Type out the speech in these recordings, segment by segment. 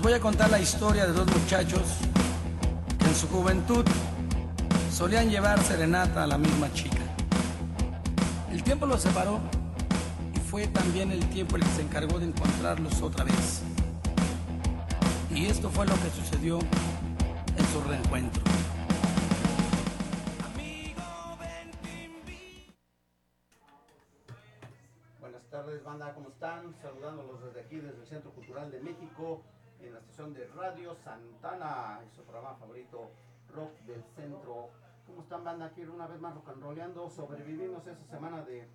voy a contar la historia de dos muchachos que en su juventud solían llevar serenata a la misma chica. El tiempo los separó y fue también el tiempo el que se encargó de encontrarlos otra vez. Y esto fue lo que sucedió en su reencuentro. Buenas tardes, banda, ¿cómo están? Saludándolos desde aquí, desde el Centro Cultural de México, en la estación de Radio Santana, su programa favorito, Rock del Centro. ¿Cómo están, banda? Aquí una vez más rock and rollando, sobrevivimos esa semana de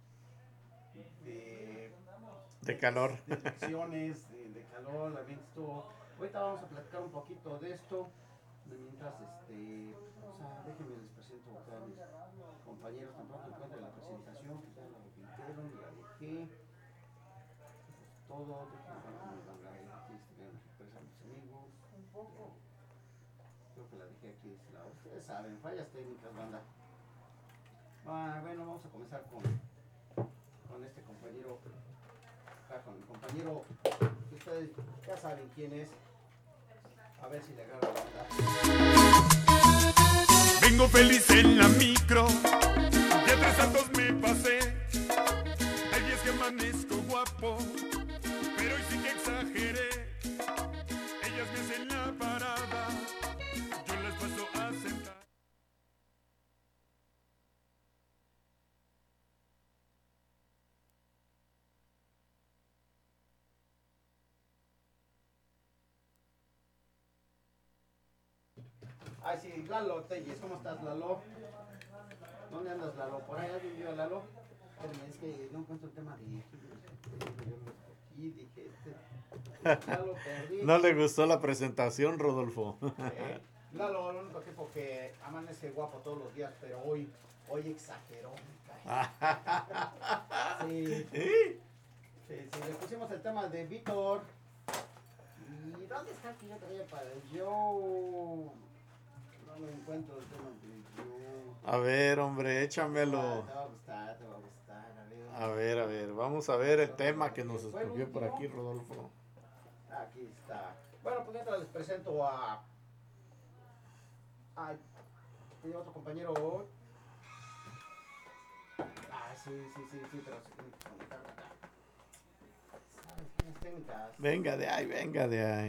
calor. De elecciones, de calor, la gente estuvo. Ahorita vamos a platicar un poquito de esto. Mientras, déjenme les presento a todos mis compañeros, tan pronto encuentre la presentación, que ya la repitieron, la dejé. Eso es todo. Aquí expresan mis amigos. Creo que la dejé aquí de este lado. Ustedes saben, fallas técnicas, banda. Bueno, vamos a comenzar con este compañero. Con el compañero que ustedes ya saben quién es. A ver si le agarra la banda. Vengo feliz en la micro, ya 3 años me pasé. Hay días que amanezco guapo, pero hoy sí que exageré. Ellas me hacen la parada, yo las paso a sentar. Ay, sí, Lalo Telles, ¿cómo estás, Lalo? ¿Dónde andas, Lalo? ¿Por ahí alguien vio a Lalo? Espérame, es que no encuentro el tema de... Y dije, ya lo perdí. No le gustó la presentación, Rodolfo. Lalo, el único tipo que amanece guapo todos los días, pero hoy exageró. Sí. Sí, le pusimos el tema de Víctor. ¿Y dónde está el que yo traía para el show? No me encuentro el tema de yo. A ver, hombre, échamelo. Te va a gustar, te va a gustar. A ver, vamos a ver el tema que nos escogió por aquí, Rodolfo. Aquí está. Bueno, pues mientras les presento a tiene otro compañero. Sí, pero se tiene que conectar acá. ¿Sabes quiénes técnicas? Venga de ahí, venga de ahí.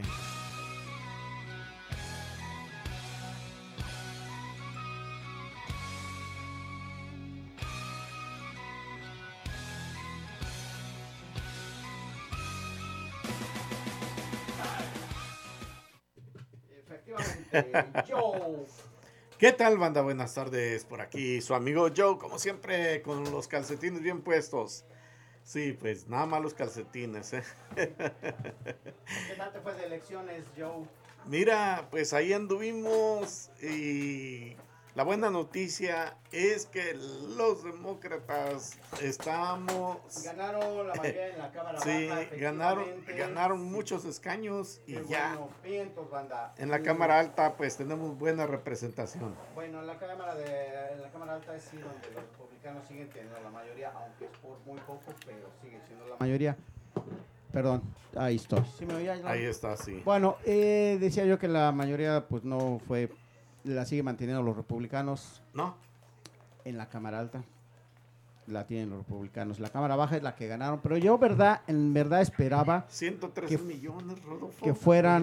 Efectivamente, Joe. ¿Qué tal, banda? Buenas tardes, por aquí su amigo Joe, como siempre, con los calcetines bien puestos. Sí, pues nada más los calcetines, ¿eh? ¿Qué tal te fue de elecciones, Joe? Mira, pues ahí anduvimos y la buena noticia es que los demócratas ganaron la mayoría en la Cámara sí, Baja. ganaron muchos escaños y ya. Bueno, vientos, banda. En la Cámara Alta, pues tenemos buena representación. Bueno, en la Cámara Alta es sí donde los republicanos siguen teniendo la mayoría, aunque es por muy poco, pero siguen siendo la mayoría. Perdón, ahí estoy. ¿Sí me oía? Ahí está, sí. Bueno, decía yo que la mayoría, pues no fue, la sigue manteniendo los republicanos. ¿No? En la Cámara Alta la tienen los republicanos. La Cámara Baja es la que ganaron, pero yo en verdad esperaba 113 millones, Rodolfo. que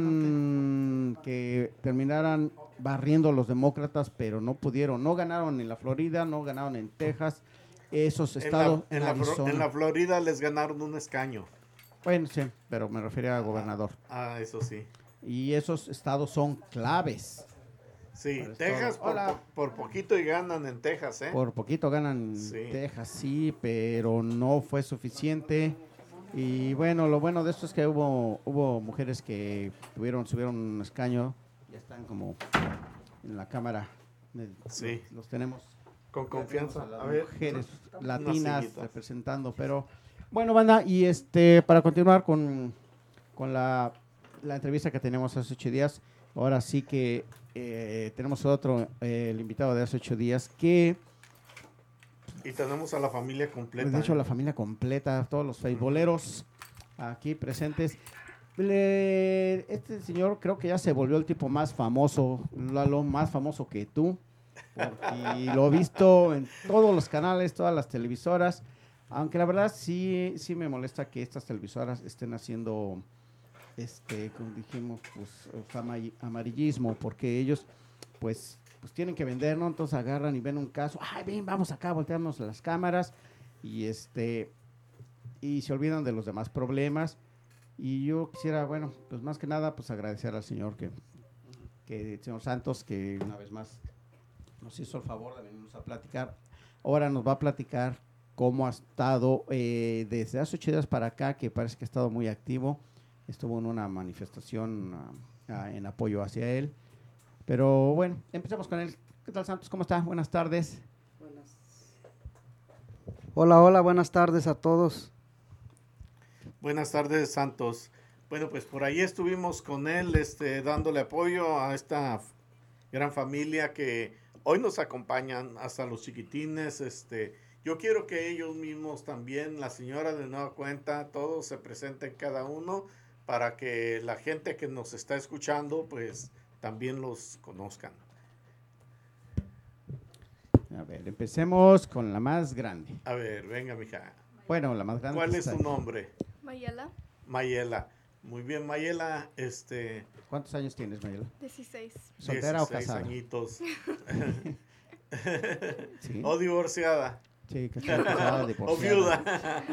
terminaran barriendo los demócratas, pero no pudieron. No ganaron en la Florida, no ganaron en Texas, esos estados. En la Florida les ganaron un escaño. Bueno, sí, pero me refería a gobernador. Eso sí. Y esos estados son claves. Sí, Texas por poquito y ganan en Texas, ¿eh? Por poquito ganan en Texas, sí, pero no fue suficiente. Y bueno, lo bueno de esto es que hubo mujeres que subieron un escaño, ya están como en la Cámara. Sí. Los tenemos. Con confianza. A ver, mujeres latinas representando, pero bueno, banda, y para continuar con la entrevista que tenemos hace 8 días, ahora sí que tenemos el invitado de hace 8 días que... Y tenemos a la familia completa. De hecho, la familia completa, todos los beisboleros aquí presentes. Este señor creo que ya se volvió el tipo más famoso, Lalo, más famoso que tú, porque lo he visto en todos los canales, todas las televisoras, aunque la verdad sí me molesta que estas televisoras estén haciendo, como dijimos, pues amarillismo, porque ellos pues tienen que vender, ¿no? Entonces agarran y ven un caso, ay, ven, vamos acá, volteamos las cámaras y y se olvidan de los demás problemas. Y yo quisiera, bueno, pues más que nada, pues agradecer al señor el señor Santos, que una vez más nos hizo el favor de venirnos a platicar. Ahora nos va a platicar cómo ha estado desde hace 8 días para acá, que parece que ha estado muy activo. Estuvo en una manifestación en apoyo hacia él. Pero bueno, empecemos con él. ¿Qué tal, Santos? ¿Cómo está? Buenas tardes. Hola, buenas tardes a todos. Buenas tardes, Santos. Bueno, pues por ahí estuvimos con él, dándole apoyo a esta gran familia que hoy nos acompañan, hasta los chiquitines. Yo quiero que ellos mismos también, la señora de nueva cuenta, todos se presenten cada uno para que la gente que nos está escuchando, pues también los conozcan. A ver, empecemos con la más grande. A ver, venga, mija. Bueno, la más grande. ¿Cuál es tu nombre? Mayela, Mayela. Muy bien, Mayela. ¿Cuántos años tienes, Mayela? 16. ¿Soltera o casada? 16 añitos. ¿Sí? ¿O divorciada? Sí, casada, ¿O divorciada. viuda?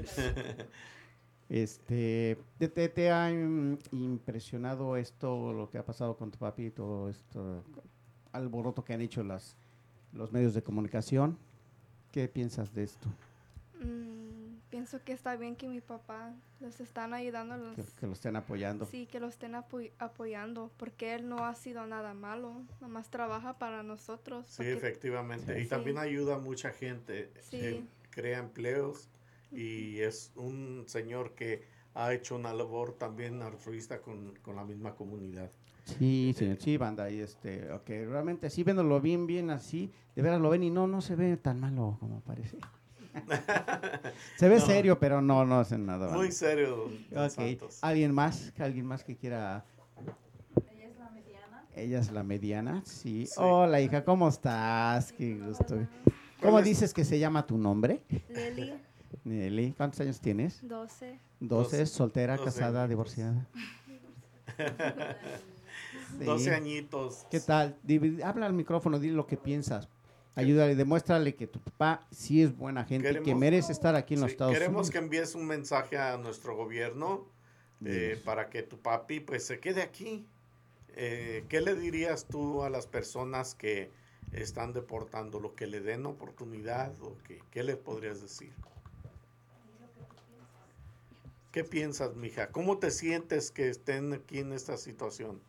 ¿Te ha impresionado esto, lo que ha pasado con tu papi, todo esto alboroto que han hecho los medios de comunicación? ¿Qué piensas de esto? Pienso que está bien que mi papá los están ayudando. Que lo estén apoyando. Sí, que lo estén apoyando, porque él no ha sido nada malo, nada más trabaja para nosotros. Sí, efectivamente. Sí. Y también ayuda a mucha gente. Sí. Crea empleos y es un señor que ha hecho una labor también altruista con la misma comunidad. Sí, señor, sí, banda, y okay, realmente sí, viéndolo bien así, de veras lo ven y no se ve tan malo como parece. Se ve serio, pero no hacen nada. Muy ¿vale? serio, Okay. Santos. ¿Alguien más que quiera? Ella es la mediana. Ella es la mediana, sí. Sí. Hola, hija, ¿cómo estás? Qué gusto. ¿Cómo dices que se llama tu nombre? Leli, Nelly. ¿Cuántos años tienes? 12. 12, soltera, 12 casada, añitos. divorciada. Sí. 12 añitos. ¿Qué tal? Habla al micrófono, dile lo que piensas. Ayúdale, demuéstrale que tu papá sí es buena gente, que merece estar aquí en los Estados Unidos. Queremos que envíes un mensaje a nuestro gobierno para que tu papi pues se quede aquí. ¿Qué le dirías tú a las personas que están deportando? ¿Lo que le den oportunidad o qué les podrías decir? ¿Qué piensas, mija? ¿Cómo te sientes que estén aquí en esta situación?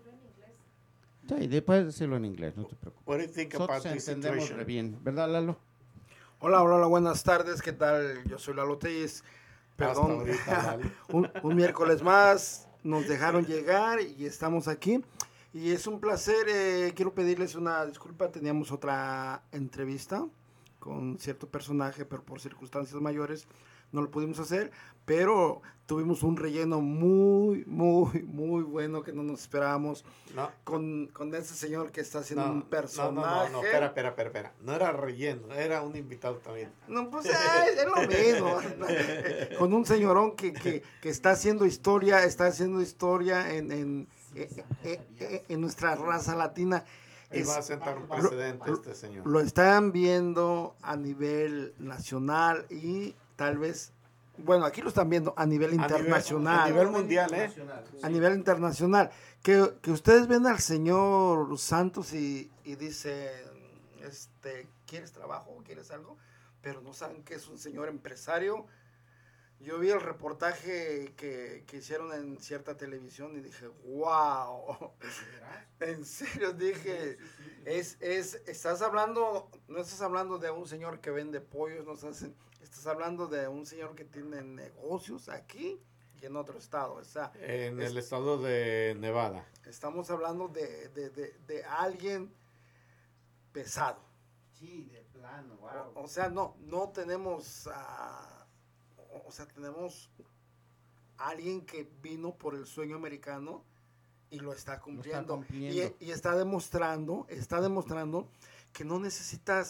Sí, puedes decirlo en inglés, no te preocupes. What do you think about Nosotros this entendemos situation? re bien, ¿verdad, Lalo? Hola, buenas tardes, ¿qué tal? Yo soy Lalo Telles. Perdón, ahorita, Lalo. un miércoles más nos dejaron llegar y estamos aquí. Y es un placer, quiero pedirles una disculpa, teníamos otra entrevista con cierto personaje, pero por circunstancias mayores no lo pudimos hacer, pero tuvimos un relleno muy bueno que no nos esperábamos No. con ese señor que está haciendo un personaje. No, espera. No era relleno, era un invitado también. No, pues es lo mismo. Con un señorón que está haciendo historia, en nuestra raza latina. Él va a sentar un precedente este señor. Lo están viendo a nivel nacional y tal vez, bueno, aquí lo están viendo a nivel internacional. A nivel mundial, A nivel internacional. Que ustedes ven al señor Santos y dicen, ¿quieres trabajo? ¿Quieres algo? Pero no saben que es un señor empresario. Yo vi el reportaje que hicieron en cierta televisión y dije, wow. En serio, dije, no estás hablando de un señor que vende pollos, estás hablando de un señor que tiene negocios aquí y en otro estado. O sea, en el estado de Nevada. Estamos hablando de alguien pesado. Sí, de plano, wow. O sea, no tenemos, tenemos alguien que vino por el sueño americano y lo está cumpliendo. Lo está cumpliendo. Y está demostrando que no necesitas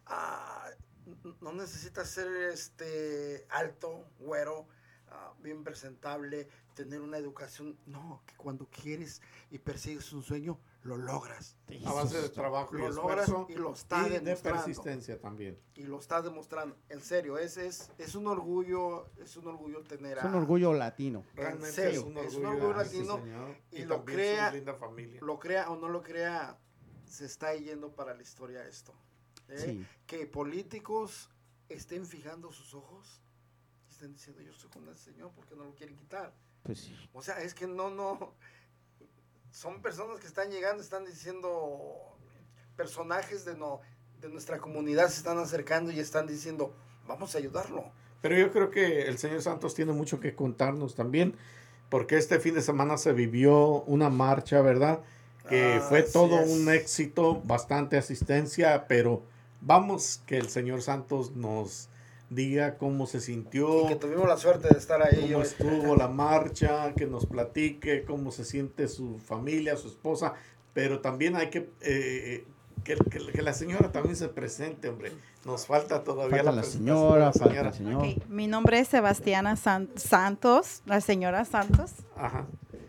ser alto, güero, bien presentable, tener una educación. No, que cuando quieres y persigues un sueño, lo logras. A base de trabajo y Lo logras esfuerzo y lo está de demostrando. persistencia también. Y lo está demostrando. En serio, es un orgullo tener Es un orgullo latino. Realmente serio, es un orgullo latino, señor, y también lo crea, su linda familia. lo crea o no lo crea, se está yendo para la historia esto. Sí. Que políticos estén fijando sus ojos y estén diciendo, yo estoy con el Señor, porque no lo quieren quitar. Pues sí. O sea, es que no, son personas que están llegando, están diciendo, personajes de nuestra comunidad se están acercando y están diciendo, vamos a ayudarlo. Pero yo creo que el señor Santos tiene mucho que contarnos también, porque este fin de semana se vivió una marcha, ¿verdad? Que fue todo un éxito, bastante asistencia, pero vamos que el señor Santos nos diga cómo se sintió, Y que tuvimos la suerte de estar ahí. cómo estuvo la marcha, que nos platique cómo se siente su familia, su esposa, pero también hay que la señora también se presente, hombre. Nos falta todavía Falta la señora, falta el señor. Ok, mi nombre es Sebastiana Santos, la señora Santos. Ajá.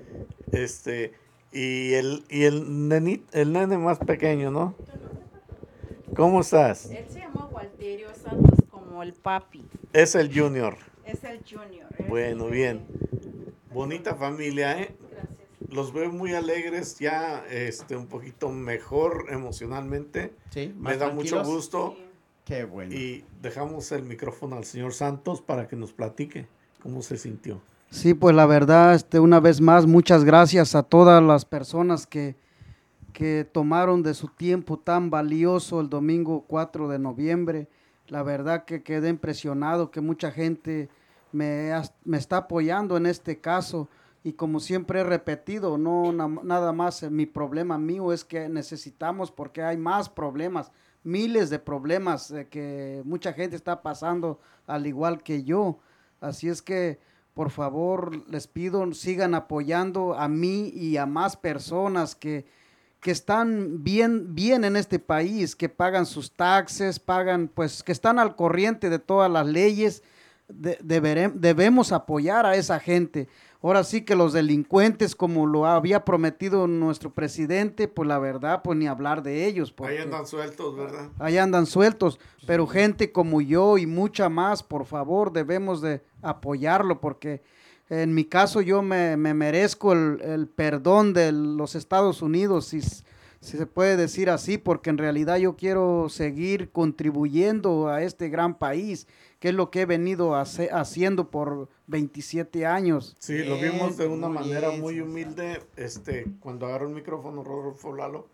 Y el nene más pequeño, ¿no? ¿Cómo estás? Él se llama Walterio Santos, como el papi. Es el junior. Es el junior. Bueno, bien. Bonita familia, ¿eh? Gracias. Los veo muy alegres, ya un poquito mejor emocionalmente. Sí, Me más da mucho tranquilos. gusto. Sí. Qué bueno. Y dejamos el micrófono al señor Santos para que nos platique cómo se sintió. Sí, pues la verdad, una vez más, muchas gracias a todas las personas que tomaron de su tiempo tan valioso el domingo 4 de noviembre. La verdad que quedé impresionado que mucha gente me está apoyando en este caso. Y como siempre he repetido, no nada más mi problema mío es que necesitamos, porque hay más problemas, miles de problemas que mucha gente está pasando al igual que yo. Así es que, por favor, les pido, sigan apoyando a mí y a más personas que están bien en este país, que pagan sus taxes, que están al corriente de todas las leyes. Debemos apoyar a esa gente. Ahora sí que los delincuentes, como lo había prometido nuestro presidente, pues la verdad, pues ni hablar de ellos. Ahí andan sueltos, ¿verdad? Ahí andan sueltos, pero gente como yo y mucha más, por favor, debemos de apoyarlo, porque en mi caso yo me merezco el perdón de los Estados Unidos, si se puede decir así, porque en realidad yo quiero seguir contribuyendo a este gran país, que es lo que he venido haciendo por 27 años. Sí, lo vimos de una muy manera bien, muy sí, humilde. Cuando agarró el micrófono Rodolfo Lalo,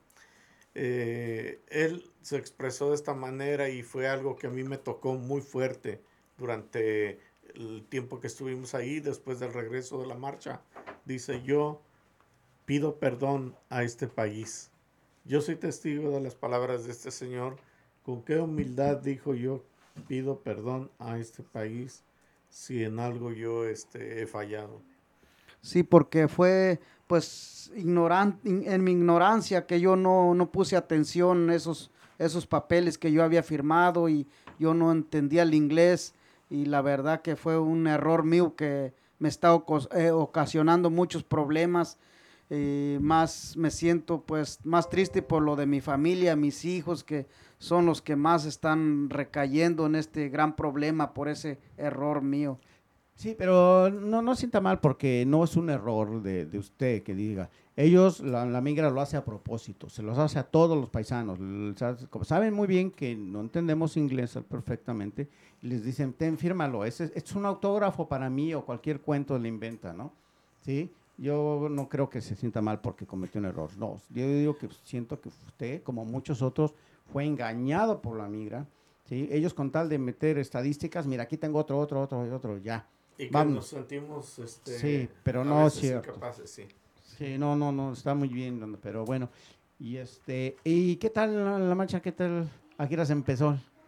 él se expresó de esta manera y fue algo que a mí me tocó muy fuerte durante el tiempo que estuvimos ahí, después del regreso de la marcha. Dice, yo pido perdón a este país. Yo soy testigo de las palabras de este señor. Con qué humildad dijo, yo pido perdón a este país si en algo yo he fallado. Sí, porque fue pues en mi ignorancia que yo no puse atención a esos papeles que yo había firmado y yo no entendía el inglés, y la verdad que fue un error mío que me está ocasionando muchos problemas. Más me siento pues más triste por lo de mi familia, mis hijos, que son los que más están recayendo en este gran problema por ese error mío. Sí, pero no sienta mal, porque no es un error de usted que diga. Ellos, la migra lo hace a propósito, se los hace a todos los paisanos. Como saben muy bien que no entendemos inglés perfectamente, y les dicen, fírmalo, es un autógrafo para mí, o cualquier cuento le inventa, ¿no? ¿Sí? Yo no creo que se sienta mal porque cometió un error. No, yo digo que siento que usted, como muchos otros, fue engañado por la migra. ¿Sí? Ellos, con tal de meter estadísticas, mira, aquí tengo otro, ya. Y que Vamos. nos sentimos Sí, pero a no es veces cierto. incapaces, sí. Sí, no, está muy bien, pero bueno. ¿Y qué tal la marcha? ¿Qué tal? ¿A qué hora se empezó?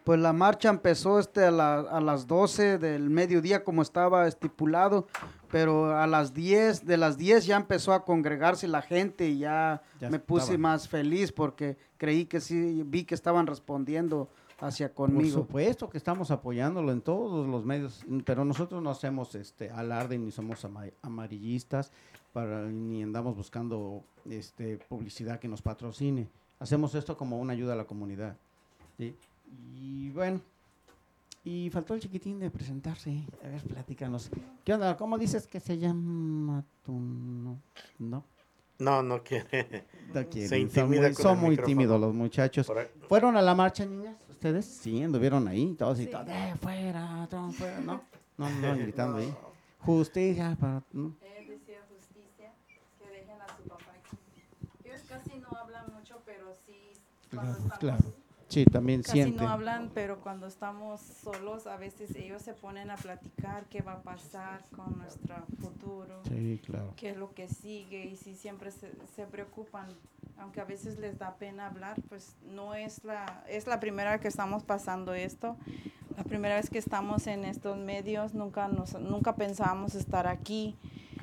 Pues la marcha empezó a las 12 del mediodía como estaba estipulado, pero a las 10, de las 10 ya empezó a congregarse la gente y ya me puse estaba. más feliz porque creí que sí, vi que estaban respondiendo hacia conmigo. Por supuesto que estamos apoyándolo en todos los medios, pero nosotros no hacemos alarde ni somos amarillistas ni andamos buscando publicidad que nos patrocine. Hacemos esto como una ayuda a la comunidad. ¿Sí? Y bueno, y faltó el chiquitín de presentarse. A ver, platícanos. ¿Qué onda? ¿Cómo dices que se llama tu no? No quiere. No quieren. Se intimida con Son el muy micrófono. tímidos los muchachos. ¿Fueron a la marcha, niñas? ¿Ustedes? Sí, anduvieron ahí, todos y Sí. todos. Fuera, Trump, fuera, ¿no? No, gritando ahí. Justicia para... ¿no? Él decía justicia, que dejen a su papá aquí. Ellos casi no hablan mucho, pero sí, cuando estamos, Claro. Sí, también casi sienten. no hablan, pero cuando estamos solos, a veces ellos se ponen a platicar qué va a pasar con nuestro futuro, Sí, claro. qué es lo que sigue, y sí siempre se preocupan, aunque a veces les da pena hablar, pues no es es la primera vez que estamos pasando esto, la primera vez que estamos en estos medios, nunca pensábamos estar aquí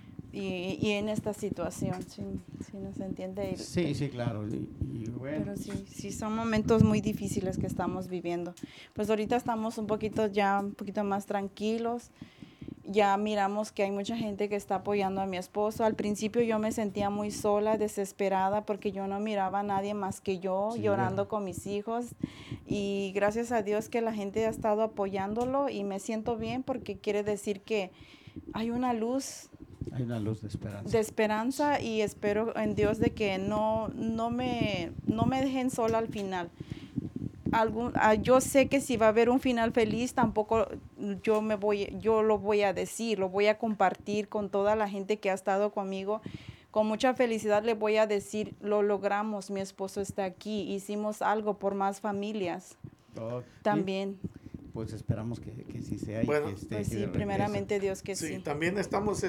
y en esta situación, si nos entiende. Sí, claro. Y bueno. Pero sí, son momentos muy difíciles que estamos viviendo. Pues ahorita estamos un poquito más tranquilos. Ya miramos que hay mucha gente que está apoyando a mi esposo. Al principio yo me sentía muy sola, desesperada, porque yo no miraba a nadie más que yo, Sí, llorando con mis hijos. Y gracias a Dios que la gente ha estado apoyándolo y me siento bien porque quiere decir que hay una luz. Hay una luz de esperanza. De esperanza, y espero en Dios de que no me dejen sola al final. Yo sé que si va a haber un final feliz, tampoco yo lo voy a decir, lo voy a compartir con toda la gente que ha estado conmigo. Con mucha felicidad le voy a decir, lo logramos, mi esposo está aquí, hicimos algo por más familias. También. Pues esperamos que sí sea. Bueno, y que Pues que sí, regrese. primeramente Dios que Sí, sí. también estamos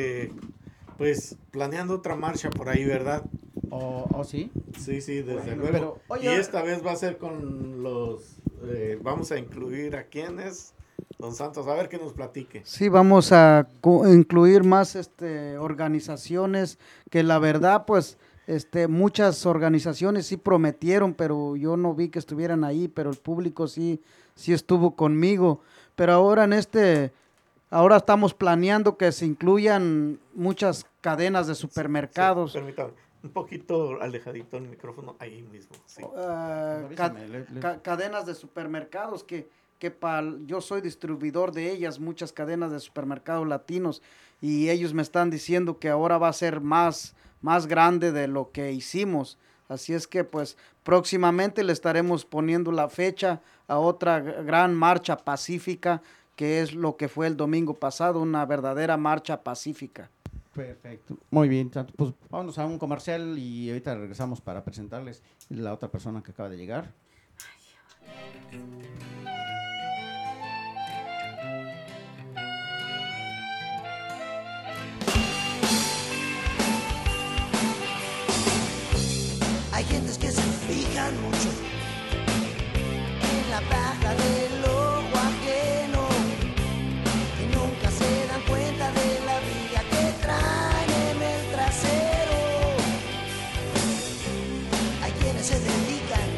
pues planeando otra marcha por ahí, ¿verdad? ¿Oh, sí? Sí, desde Bueno, luego. pero, oye, y esta vez va a ser con vamos a incluir a quienes, don Santos, a ver que nos platique. Sí, vamos a incluir más organizaciones que la verdad, pues, muchas organizaciones sí prometieron, pero yo no vi que estuvieran ahí, pero el público sí estuvo conmigo. Pero ahora ahora estamos planeando que se incluyan muchas cadenas de supermercados. Sí, permítame, un poquito alejadito el micrófono, ahí mismo. Sí. Avísame, Cadenas de supermercados que yo soy distribuidor de ellas, muchas cadenas de supermercados latinos, y ellos me están diciendo que ahora va a ser más grande de lo que hicimos. Así es que pues próximamente le estaremos poniendo la fecha a otra gran marcha pacífica, que es lo que fue el domingo pasado, una verdadera marcha pacífica. Perfecto. Muy bien, Santos. Pues vámonos a un comercial y ahorita regresamos para presentarles la otra persona que acaba de llegar. Hay gentes que se fijan mucho en la paja del ojo ajeno, que nunca se dan cuenta de la viga que traen en el trasero. Hay quienes se dedican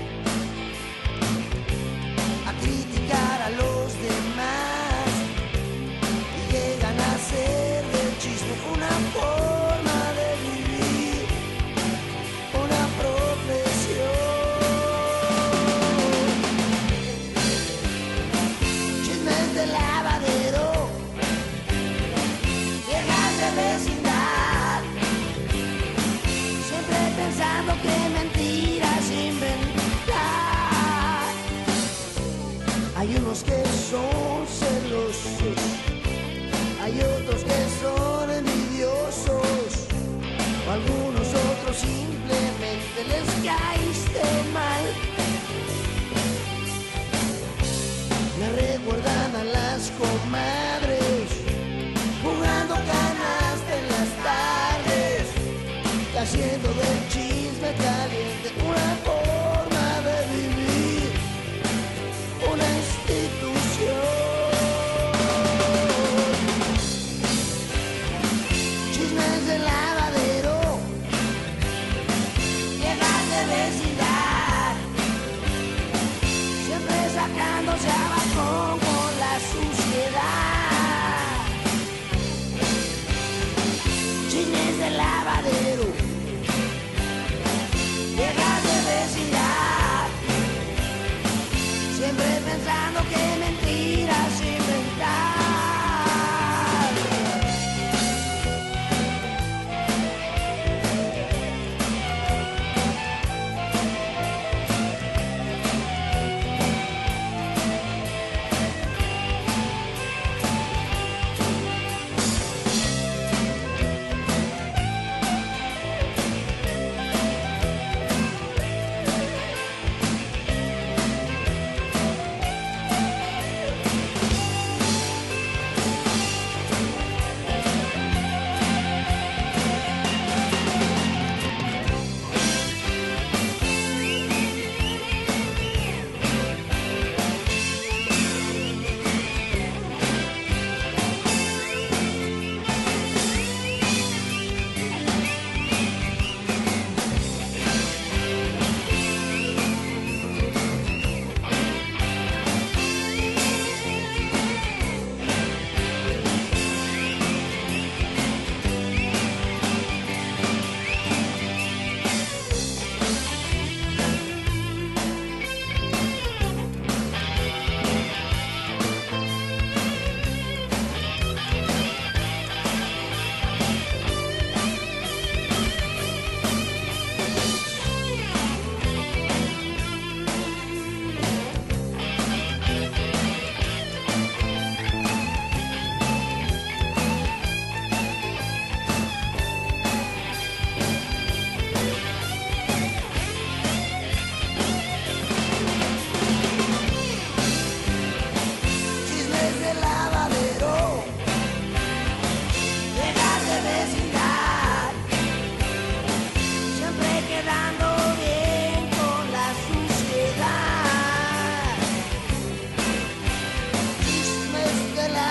a criticar a los demás y llegan a hacer del chisme una forma de vivir, una profesión.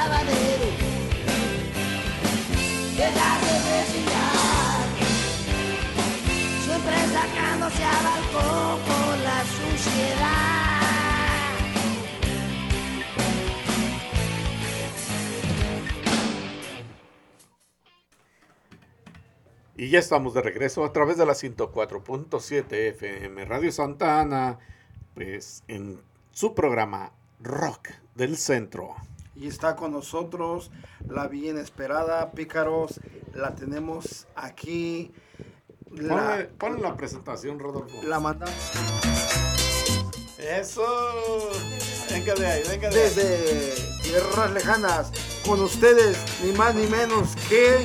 lavadero, dejar de respirar, siempre sacándose al balcón con la suciedad. Y ya estamos de regreso a través de la 104.7 FM Radio Santa Ana, pues en su programa Rock del Centro. Y está con nosotros la bien esperada Pícaros, la tenemos aquí. Ponle la presentación, Rodolfo. La mandamos. Eso. Venga de ahí, venga de ahí. Desde tierras lejanas, con ustedes, ni más ni menos que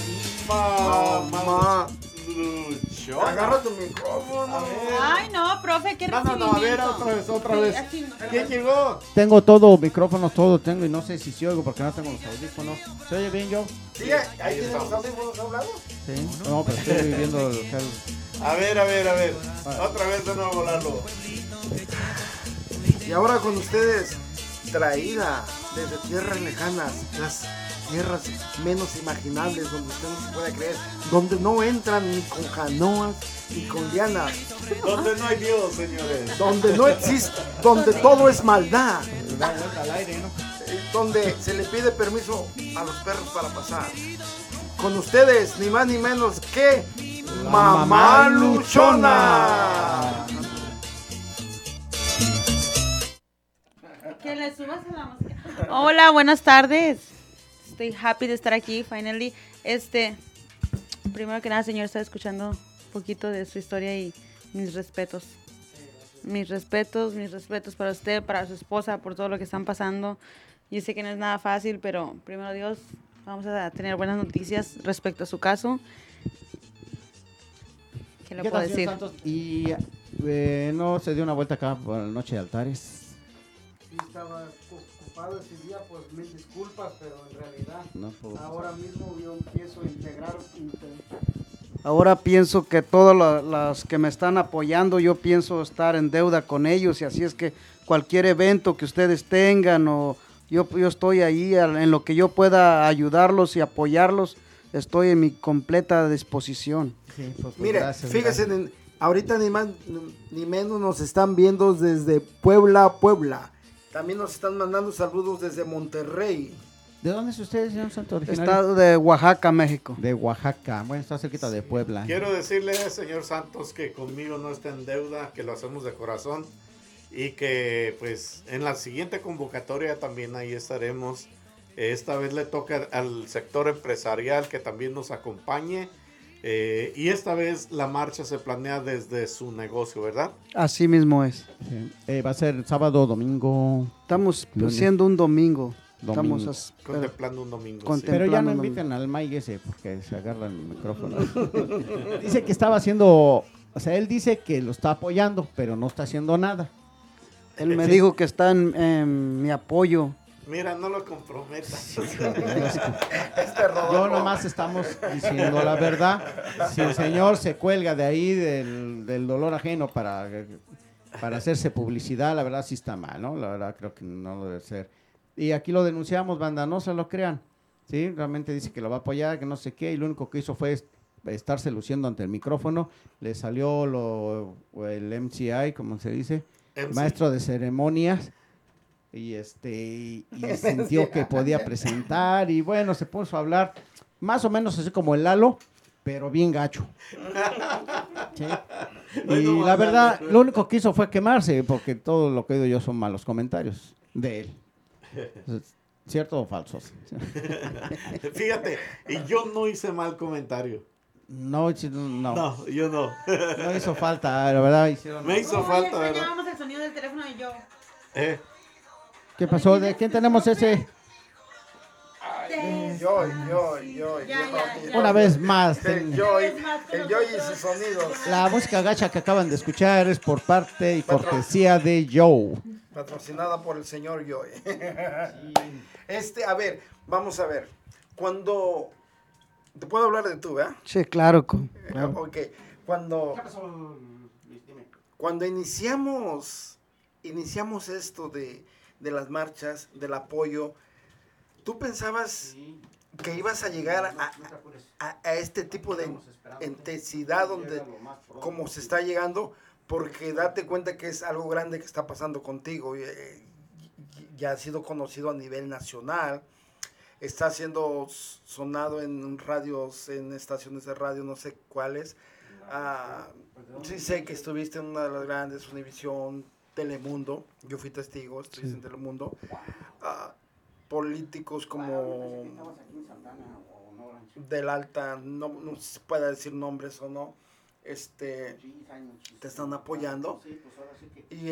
Mamá Luchona. Agarra tu micrófono. Ay, no, profe, qué recibimiento. A ver, otra vez. ¿Quién llegó? Tengo todo, micrófonos, todo tengo y no sé si se oigo porque no tengo los audífonos. ¿Se oye bien yo? Sí, ahí tienen los audífonos hablados. Sí. No, pero estoy viendo el... A ver. Otra vez de nuevo, Lalo. Y ahora con ustedes, traída desde tierras lejanas, las tierras menos imaginables, donde usted no se puede creer, donde no entran ni con canoas ni con lianas, Donde no hay Dios, señores. donde no existe, donde todo es maldad, Da vuelta al aire, ¿no? donde se le pide permiso a los perros para pasar. Con ustedes, ni más ni menos que Mamá Luchona. Que le subas a la música. Hola, buenas tardes. Estoy happy de estar aquí, finally. Primero que nada, señor, estaba escuchando un poquito de su historia y mis respetos. Mis respetos para usted, para su esposa, por todo lo que están pasando. Yo sé que no es nada fácil, pero primero Dios, vamos a tener buenas noticias respecto a su caso. ¿Qué le puedo tal, señor decir? Santos? Y no se dio una vuelta acá por la noche de altares. Sí, estaba ocupado ese día, pues mil disculpas, pero en realidad No, ahora mismo yo empiezo a integrar. Ahora pienso que todas las que me están apoyando, yo pienso estar en deuda con ellos, y así es que cualquier evento que ustedes tengan, o yo estoy ahí en lo que yo pueda ayudarlos y apoyarlos, estoy en mi completa disposición. Sí, pues, Mire, gracias, fíjense, gracias. ahorita ni más ni menos nos están viendo desde Puebla. También nos están mandando saludos desde Monterrey. ¿De dónde es usted, señor Santos? originario? Estado de Oaxaca, México. De Oaxaca. Bueno, está cerquita de Puebla. Quiero decirle, señor Santos, que conmigo no está en deuda, que lo hacemos de corazón y que pues en la siguiente convocatoria también ahí estaremos. Esta vez le toca al sector empresarial que también nos acompañe, y esta vez la marcha se planea desde su negocio, ¿verdad? Así mismo es. Sí. Va a ser sábado, domingo. Estamos lunes. siendo un domingo. Domingo. Estamos Contemplando un domingo. Pero ya no inviten al Mike ese porque se agarra el micrófono. Dice que estaba haciendo, o sea, él dice que lo está apoyando, pero no está haciendo nada. Él me dijo que está en mi apoyo. Mira, no lo comprometas. Yo nomás estamos diciendo la verdad. Si el señor se cuelga de ahí del dolor ajeno para hacerse publicidad, la verdad sí está mal, ¿no? La verdad creo que no debe ser. Y aquí lo denunciamos, banda, no se lo crean. ¿Sí? Realmente dice que lo va a apoyar, que no sé qué, y lo único que hizo fue estarse luciendo ante el micrófono. Le salió el MCI, como se dice, maestro de ceremonias. Y sintió que podía presentar y bueno, se puso a hablar más o menos así como el Lalo, pero bien gacho. ¿Sí? Y la verdad, lo único que hizo fue quemarse, porque todo lo que he oído yo son malos comentarios de él. ¿Cierto o falso? Fíjate, y yo no hice mal comentario. No. No, yo no. No hizo falta, la verdad. Me hizo falta, ¿verdad? Extrañábamos el sonido del teléfono y yo. ¿Qué pasó? ¿De quién tenemos ese? Yo. Una vez más. El Joy y sus sonidos. La música gacha que acaban de escuchar es por parte y cortesía de Joe. Patrocinada por el señor Joy. A ver, vamos a ver. Cuando... ¿Te puedo hablar de tú, verdad? Sí, claro. Ok. Cuando iniciamos esto de las marchas, del apoyo, ¿Tú pensabas que ibas a llegar a este tipo de intensidad donde como se está llegando? Porque date cuenta que es algo grande que está pasando contigo. Ya ha sido conocido a nivel nacional. Está siendo sonado en radios, en estaciones de radio, no sé cuáles. Sí sé que estuviste en una de las grandes, Univisión, Telemundo. Yo fui testigo, estuviste en Telemundo. Políticos como del Alta, no se puede decir nombres o no, te están apoyando. Y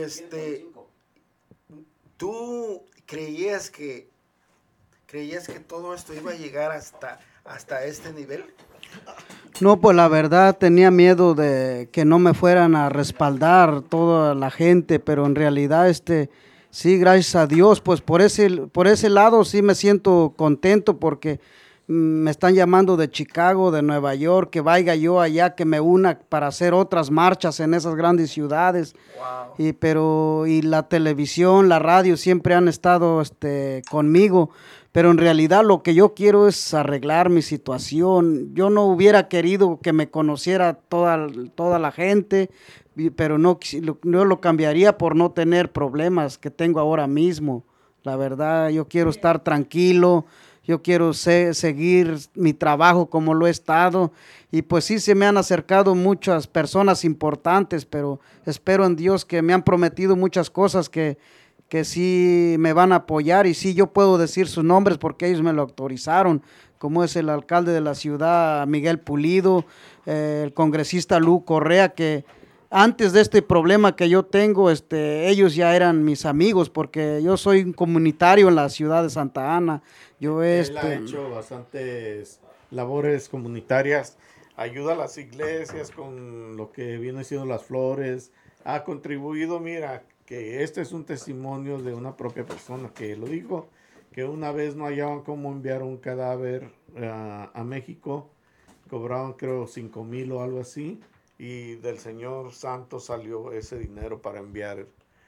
¿tú creías que todo esto iba a llegar hasta este nivel? No, pues la verdad tenía miedo de que no me fueran a respaldar toda la gente, pero en realidad sí, gracias a Dios, pues por ese lado sí me siento contento porque me están llamando de Chicago, de Nueva York, que vaya yo allá, que me una para hacer otras marchas en esas grandes ciudades. Wow. Y la televisión, la radio siempre han estado conmigo, pero en realidad lo que yo quiero es arreglar mi situación. Yo no hubiera querido que me conociera toda la gente, pero yo lo cambiaría por no tener problemas que tengo ahora mismo. La verdad, yo quiero estar tranquilo, yo quiero seguir mi trabajo como lo he estado, y pues sí se me han acercado muchas personas importantes, pero espero en Dios que me han prometido muchas cosas que sí me van a apoyar, y sí yo puedo decir sus nombres porque ellos me lo autorizaron, como es el alcalde de la ciudad, Miguel Pulido, el congresista Lu Correa, que antes de este problema que yo tengo, ellos ya eran mis amigos, porque yo soy un comunitario en la ciudad de Santa Ana. Él ha hecho bastantes labores comunitarias, ayuda a las iglesias con lo que viene siendo las flores, ha contribuido, mira, que este es un testimonio de una propia persona que lo dijo, que una vez no hallaban cómo enviar un cadáver a México, cobraban creo 5,000 o algo así, y del señor Santos salió ese dinero para enviar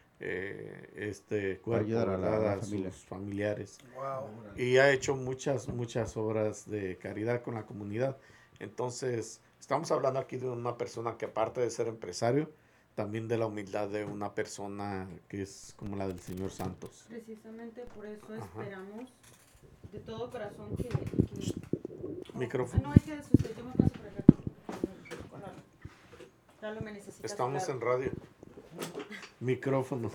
cuerpo a sus familiares. Wow. Y ha hecho muchas obras de caridad con la comunidad. Entonces, estamos hablando aquí de una persona que, aparte de ser empresario, también de la humildad de una persona que es como la del señor Santos. Precisamente por eso esperamos de todo corazón que micrófono. No, es que yo me paso por acá. Estamos en radio. Micrófono.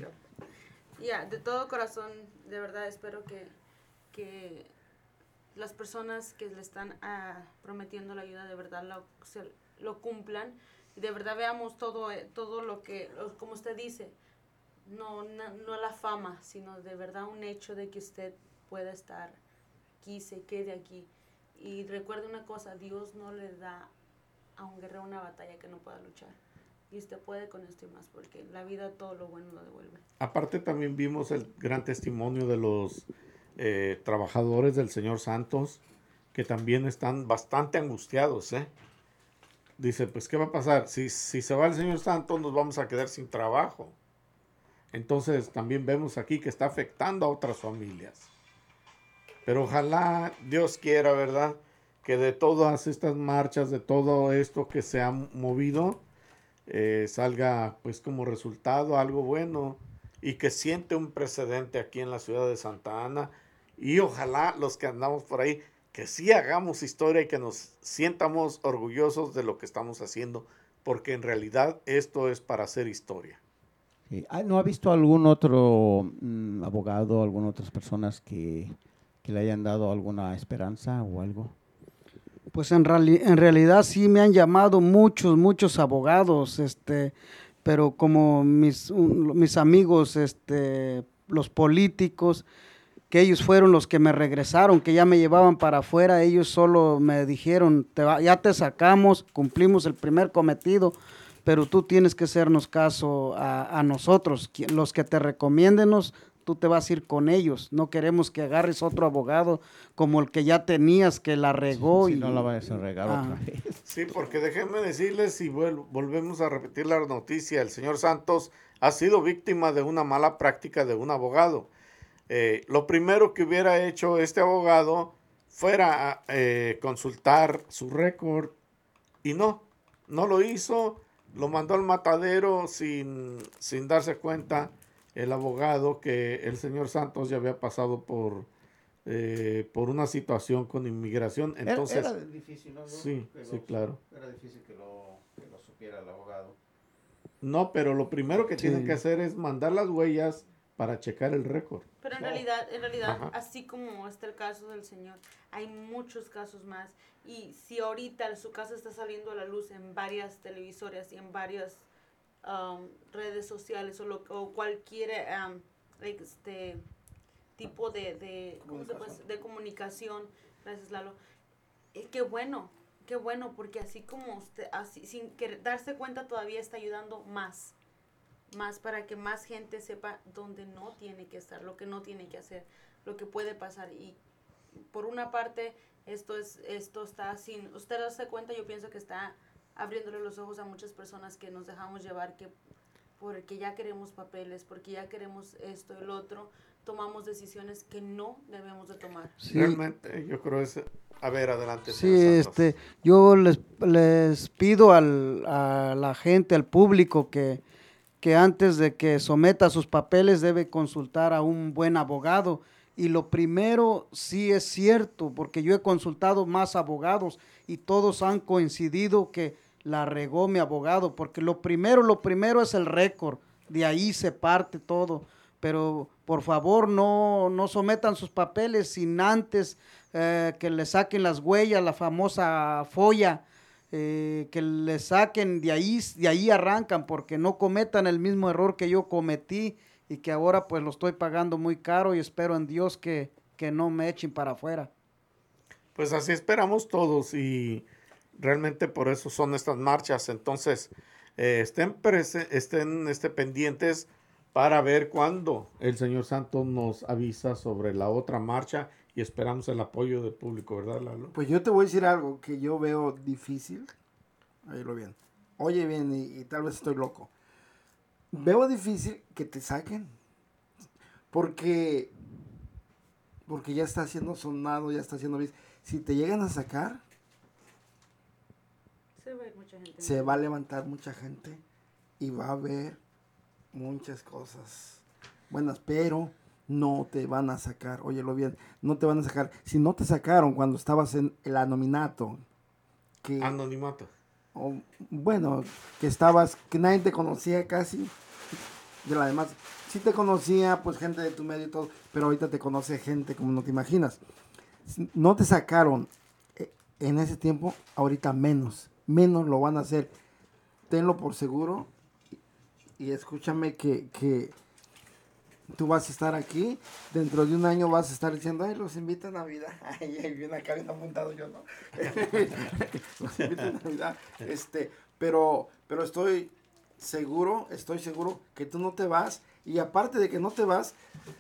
De todo corazón, de verdad espero que las personas que le están prometiendo la ayuda de verdad lo cumplan, y de verdad veamos todo lo que, como usted dice, no la fama, sino de verdad un hecho de que usted pueda estar aquí, se quede aquí. Y recuerde una cosa, Dios no le da a un guerrero una batalla que no pueda luchar. Y usted puede con esto y más, porque la vida todo lo bueno lo devuelve. Aparte también vimos el gran testimonio de los trabajadores del señor Santos, que también están bastante angustiados, Dice, pues, ¿qué va a pasar? Si se va el señor Santos, nos vamos a quedar sin trabajo. Entonces, también vemos aquí que está afectando a otras familias. Pero ojalá Dios quiera, ¿verdad?, que de todas estas marchas, de todo esto que se ha movido, salga pues como resultado algo bueno, y que siente un precedente aquí en la ciudad de Santa Ana, y ojalá los que andamos por ahí, que sí hagamos historia y que nos sientamos orgullosos de lo que estamos haciendo, porque en realidad esto es para hacer historia. Sí. ¿No ha visto algún otro abogado, algunas otras personas que le hayan dado alguna esperanza o algo? Pues en realidad sí me han llamado muchos abogados, pero como mis amigos, los políticos, que ellos fueron los que me regresaron, que ya me llevaban para afuera, ellos solo me dijeron, ya te sacamos, cumplimos el primer cometido, pero tú tienes que hacernos caso a nosotros, los que te recomiéndenos, tú te vas a ir con ellos, no queremos que agarres otro abogado como el que ya tenías, que la regó. Si no la vayas a regar otra vez. Sí, porque déjenme decirles, y volvemos a repetir la noticia, el señor Santos ha sido víctima de una mala práctica de un abogado. lo primero que hubiera hecho este abogado fuera a consultar su récord y no lo hizo, lo mandó al matadero sin darse cuenta el abogado que el señor Santos ya había pasado por una situación con inmigración. Entonces, era difícil, ¿no? Sí, claro. Era difícil que lo supiera el abogado. No, pero lo primero que tienen que hacer es mandar las huellas para checar el récord. Pero en realidad, Ajá. así como está el caso del señor, hay muchos casos más. Y si ahorita su caso está saliendo a la luz en varias televisoras y en varias redes sociales o cualquier tipo de comunicación, gracias Lalo, qué bueno, porque así como usted, así, sin darse cuenta, todavía está ayudando más para que más gente sepa dónde no tiene que estar, lo que no tiene que hacer, lo que puede pasar. Y por una parte, esto está sin usted darse cuenta, yo pienso que está abriéndole los ojos a muchas personas que nos dejamos llevar, que porque ya queremos papeles, porque ya queremos esto y lo otro, tomamos decisiones que no debemos de tomar. Sí. Realmente, yo creo es... A ver, adelante. Sí, yo les pido a la gente, al público, que antes de que someta sus papeles debe consultar a un buen abogado. Y lo primero sí es cierto, porque yo he consultado más abogados y todos han coincidido que la regó mi abogado, porque lo primero es el récord, de ahí se parte todo. Pero por favor no sometan sus papeles sin antes que le saquen las huellas, la famosa folla, que le saquen de ahí arrancan, porque no cometan el mismo error que yo cometí y que ahora pues lo estoy pagando muy caro, y espero en Dios que no me echen para afuera. Pues así esperamos todos, y realmente por eso son estas marchas. Entonces estén pendientes para ver cuándo el señor Santos nos avisa sobre la otra marcha, y esperamos el apoyo del público, ¿verdad, Lalo? Pues yo te voy a decir algo que yo veo difícil. Oílo bien. Oye bien, y tal vez estoy loco. Veo difícil que te saquen. Porque ya está siendo sonado, ya está siendo visto. Si te llegan a sacar, se va a levantar mucha gente y va a haber muchas cosas buenas, pero no te van a sacar. Óyelo bien, no te van a sacar. Si no te sacaron cuando estabas en el anonimato, anonimato. Bueno, que nadie te conocía casi, de la demás. Sí te conocía, pues, gente de tu medio y todo, pero ahorita te conoce gente como no te imaginas. No te sacaron en ese tiempo, ahorita menos lo van a hacer. Tenlo por seguro, y escúchame que tú vas a estar aquí, dentro de un año vas a estar diciendo, ay, los invito a Navidad. Ay, viene acá bien apuntado yo, ¿no? Los invito a Navidad. Pero estoy seguro que tú no te vas, y aparte de que no te vas,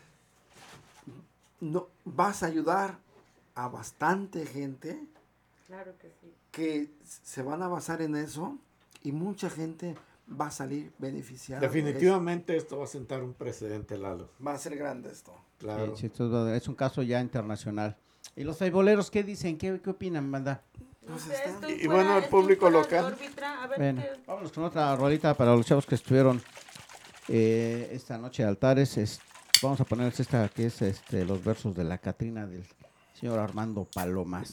no, vas a ayudar a bastante gente. Claro que sí. Que se van a basar en eso, y mucha gente va a salir beneficiada. Definitivamente esto va a sentar un precedente, Lalo. Va a ser grande esto. Claro. Sí, es un caso ya internacional. ¿Y los beisboleros qué dicen? ¿Qué opinan, banda? Y bueno, el público local. Bueno, vámonos con otra rolita para los chavos que estuvieron esta noche de altares. Vamos a ponerles esta que es los versos de la Catrina del señor Armando Palomas.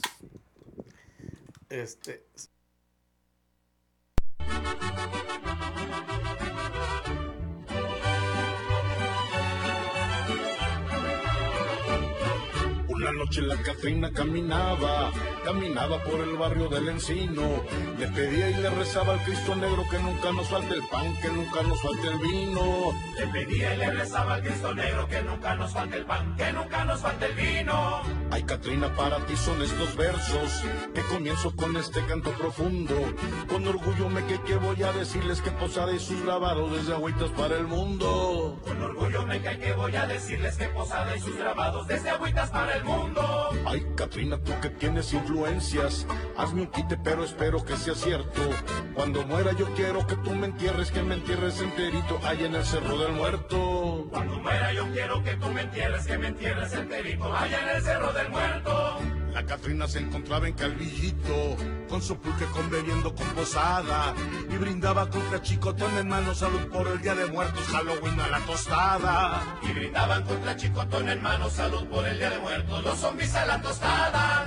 Una noche la Catrina caminaba por el barrio del Encino. Le pedía y le rezaba al Cristo Negro que nunca nos falte el pan, que nunca nos falte el vino. Le pedía y le rezaba al Cristo Negro que nunca nos falte el pan, que nunca nos falte el vino. Ay, Catrina, para ti son estos versos, que comienzo con este canto profundo. Con orgullo me que voy a decirles que Posada y sus grabados desde Agüitas para el mundo. Con orgullo me que voy a decirles que Posada y sus grabados desde Agüitas para el mundo. Ay, Catrina, tú que tienes influencias, hazme un quite, pero espero que sea cierto. Cuando muera yo quiero que tú me entierres enterito allá en el Cerro del Muerto. Cuando muera yo quiero que tú me entierres enterito allá en el Cerro del Muerto. La Catrina se encontraba en Calvillito, con su pulque bebiendo con posada, y brindaba contra chicotón en mano, salud por el Día de Muertos, Halloween a la tostada. Y gritaban contra chicotón en mano, salud por el Día de Muertos, los zombies a la tostada.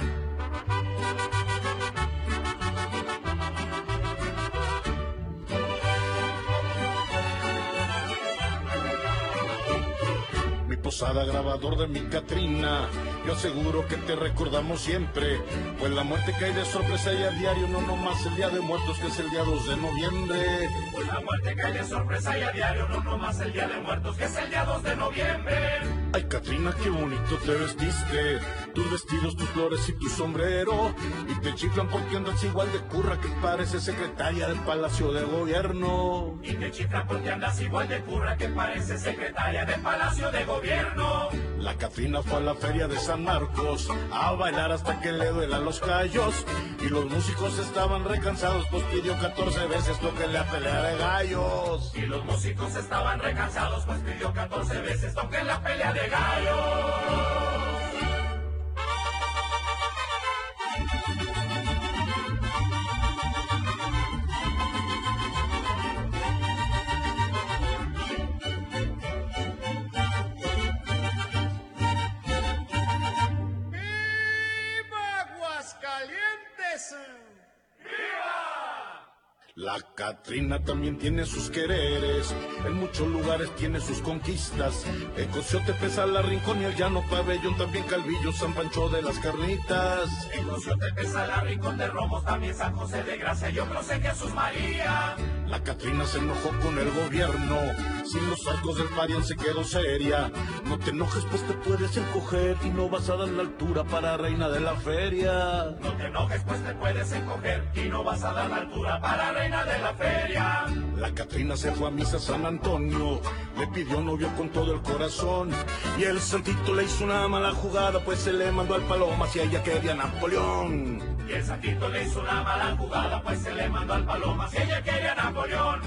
Posada, grabador de mi Catrina, yo aseguro que te recordamos siempre, pues la muerte cae de sorpresa y a diario, no nomás el Día de Muertos, que es el día 2 de noviembre. Pues la muerte cae de sorpresa y a diario, no nomás el Día de Muertos, que es el día 2 de noviembre. Ay, Catrina, qué bonito te vestiste, tus vestidos, tus flores y tu sombrero, y te chiflan porque andas igual de curra que parece secretaria del Palacio de Gobierno. Y te chiflan porque andas igual de curra que parece secretaria del Palacio de Gobierno. La Catrina fue a la feria de San Marcos a bailar hasta que le duelan los callos, y los músicos estaban recansados, pues pidió 14 veces tóquenle a pelea de gallos. Y los músicos estaban recansados, pues pidió 14 veces tóquenle la pelea de gallos. La Catrina también tiene sus quereres, en muchos lugares tiene sus conquistas. El Cociote, Pesa, La Rincón y el Llano Pabellón, también Calvillo, San Pancho de las Carnitas. En Cociote, Pesa, La Rincón de Romos, también San José de Gracia, yo creo sé Jesús María. La Catrina se enojó con el gobierno, sin los arcos del Parián se quedó seria. No te enojes, pues te puedes encoger y no vas a dar la altura para reina de la feria. No te enojes, pues te puedes encoger y no vas a dar la altura para reina de la feria. La Catrina se fue a misa a San Antonio, le pidió novio con todo el corazón, y el santito le hizo una mala jugada, pues se le mandó al Palomas y a ella quería Napoleón. Y el santito le hizo una mala jugada, pues se le mandó al Palomas y ella quería Napoleón.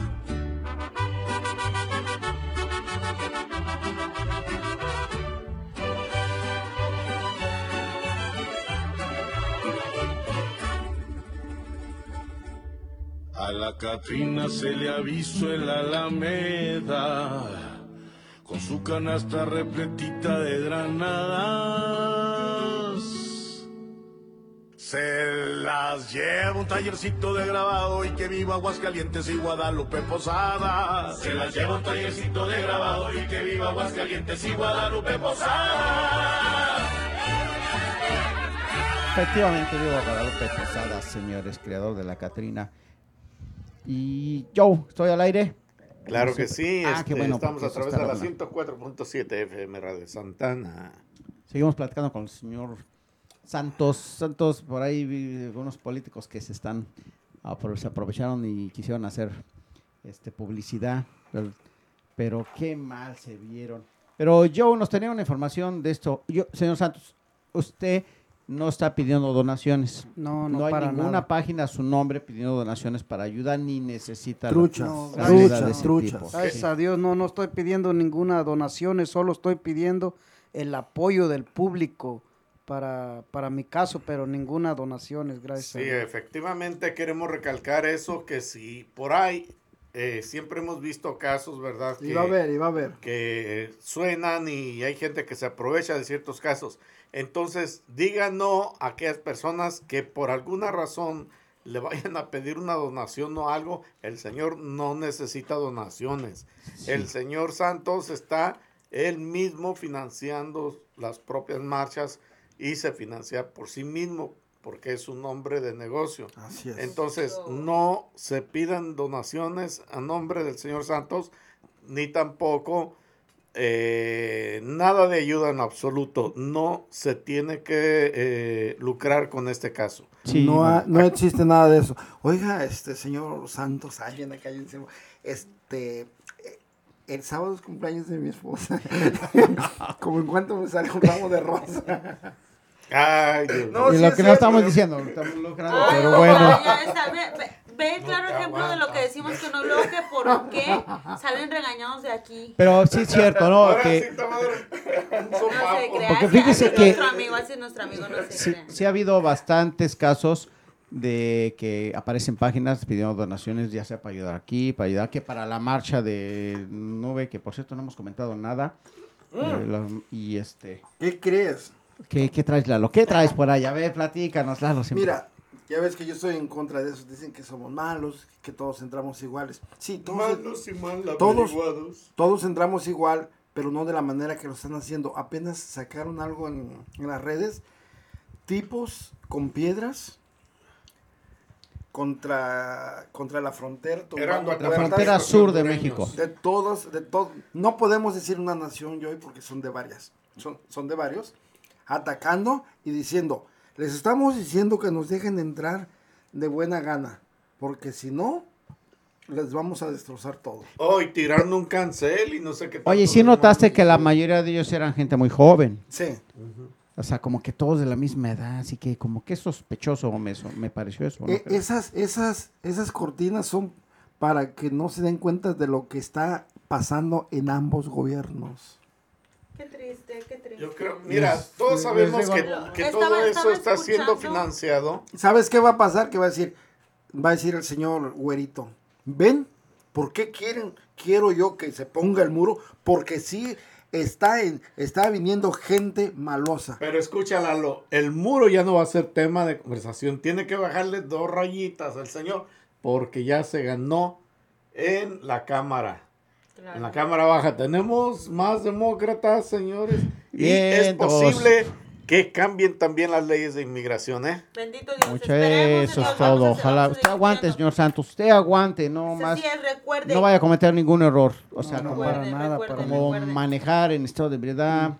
A la Catrina se le avisó en la Alameda, con su canasta repletita de granadas. Se las lleva un tallercito de grabado y que viva Aguascalientes y Guadalupe Posada. Se las lleva un tallercito de grabado y que viva Aguascalientes y Guadalupe Posada. Efectivamente, viva Guadalupe Posada, señores, creador de la Catrina. Y yo, ¿estoy al aire? Claro que sí, qué bueno, estamos a porque través eso de está la 104.7 FM Radio Santana. Seguimos platicando con el señor Santos, por ahí vi algunos políticos que se aprovecharon y quisieron hacer publicidad, pero qué mal se vieron. Pero Joe nos tenía una información de esto. Señor Santos, usted no está pidiendo donaciones. No hay para ninguna nada. página a su nombre pidiendo donaciones para ayuda, ni necesita Truchas. la ayuda de Truchas. ese tipo. Gracias a Dios, no estoy pidiendo ninguna donación, solo estoy pidiendo el apoyo del público para mi caso, pero ninguna donaciones, gracias a Sí, Dios. efectivamente queremos recalcar eso, que si por ahí siempre hemos visto casos, ¿verdad? Iba a ver. Que suenan y hay gente que se aprovecha de ciertos casos. Entonces, digan no a aquellas personas que por alguna razón le vayan a pedir una donación o algo. El Señor no necesita donaciones. Sí. El Señor Santos está él mismo financiando las propias marchas y se financia por sí mismo porque es un hombre de negocio. Así es. Entonces, no se pidan donaciones a nombre del Señor Santos, ni tampoco nada de ayuda en absoluto. No se tiene que lucrar con este caso. Sí, no existe nada de eso. Oiga, señor Santos, alguien acá encima, el sábado es cumpleaños de mi esposa. Como en cuanto me sale un ramo de rosa. Ay, Dios No, y sí lo es que no cierto. estamos diciendo, estamos lucrando, Ay, pero no, bueno. ya está, ve el claro ejemplo de lo que decimos que no, luego que por qué salen regañados de aquí. Pero sí es cierto, ¿no? Ahora Que, sí te va a dar un No se sopapo. crea, Porque así fíjese es que- nuestro amigo, así es nuestro amigo, no se sí, crean. sí ha habido bastantes casos de que aparecen páginas pidiendo donaciones, ya sea para ayudar aquí, para ayudar que para la marcha de Nube, que por cierto no hemos comentado nada. Y ¿Qué crees? ¿qué traes, Lalo? ¿Qué traes por ahí? A ver, platícanos, Lalo. Siempre. Mira, ya ves que yo estoy en contra de eso. Dicen que somos malos, que todos entramos iguales. Sí, Malos y mal todos, averiguados. todos entramos igual, pero no de la manera que lo están haciendo. Apenas sacaron algo en las redes, tipos con piedras contra la frontera. Eran tumbando la puertas. frontera sur de hondureños. México. De todos, no podemos decir una nación, Joy, porque son de varias, son de varios, atacando y diciendo, les estamos diciendo que nos dejen entrar de buena gana, porque si no, les vamos a destrozar todo. Oh, y tirando un cancel y no sé qué. Oye, tanto sí demás. notaste que la mayoría de ellos eran gente muy joven. Sí, O sea, como que todos de la misma edad, así que como que sospechoso me pareció eso. ¿no? esas cortinas son para que no se den cuenta de lo que está pasando en ambos gobiernos. Qué triste, qué triste. Yo creo, mira, todos sabemos que todo eso está siendo financiado. ¿Sabes qué va a pasar? Que va a decir el señor Güerito, ¿ven? ¿Por qué quiero yo que se ponga el muro? Porque sí está viniendo gente malosa. Pero escucha, Lalo, el muro ya no va a ser tema de conversación. Tiene que bajarle 2 rayitas al señor porque ya se ganó en la Cámara. Claro. En la Cámara Baja tenemos más demócratas, señores. Y Bien, es posible que cambien también las leyes de inmigración, ¿eh? Bendito Dios. Mucho esperemos, eso Dios, es todo. vamos a- Ojalá vamos a usted seguir aguante, viendo. señor Santos. Usted aguante, no Así más. es, recuerde. No vaya a cometer ningún error. O sea, No, como, para nada, para como recuerde. manejar en estado de ebriedad,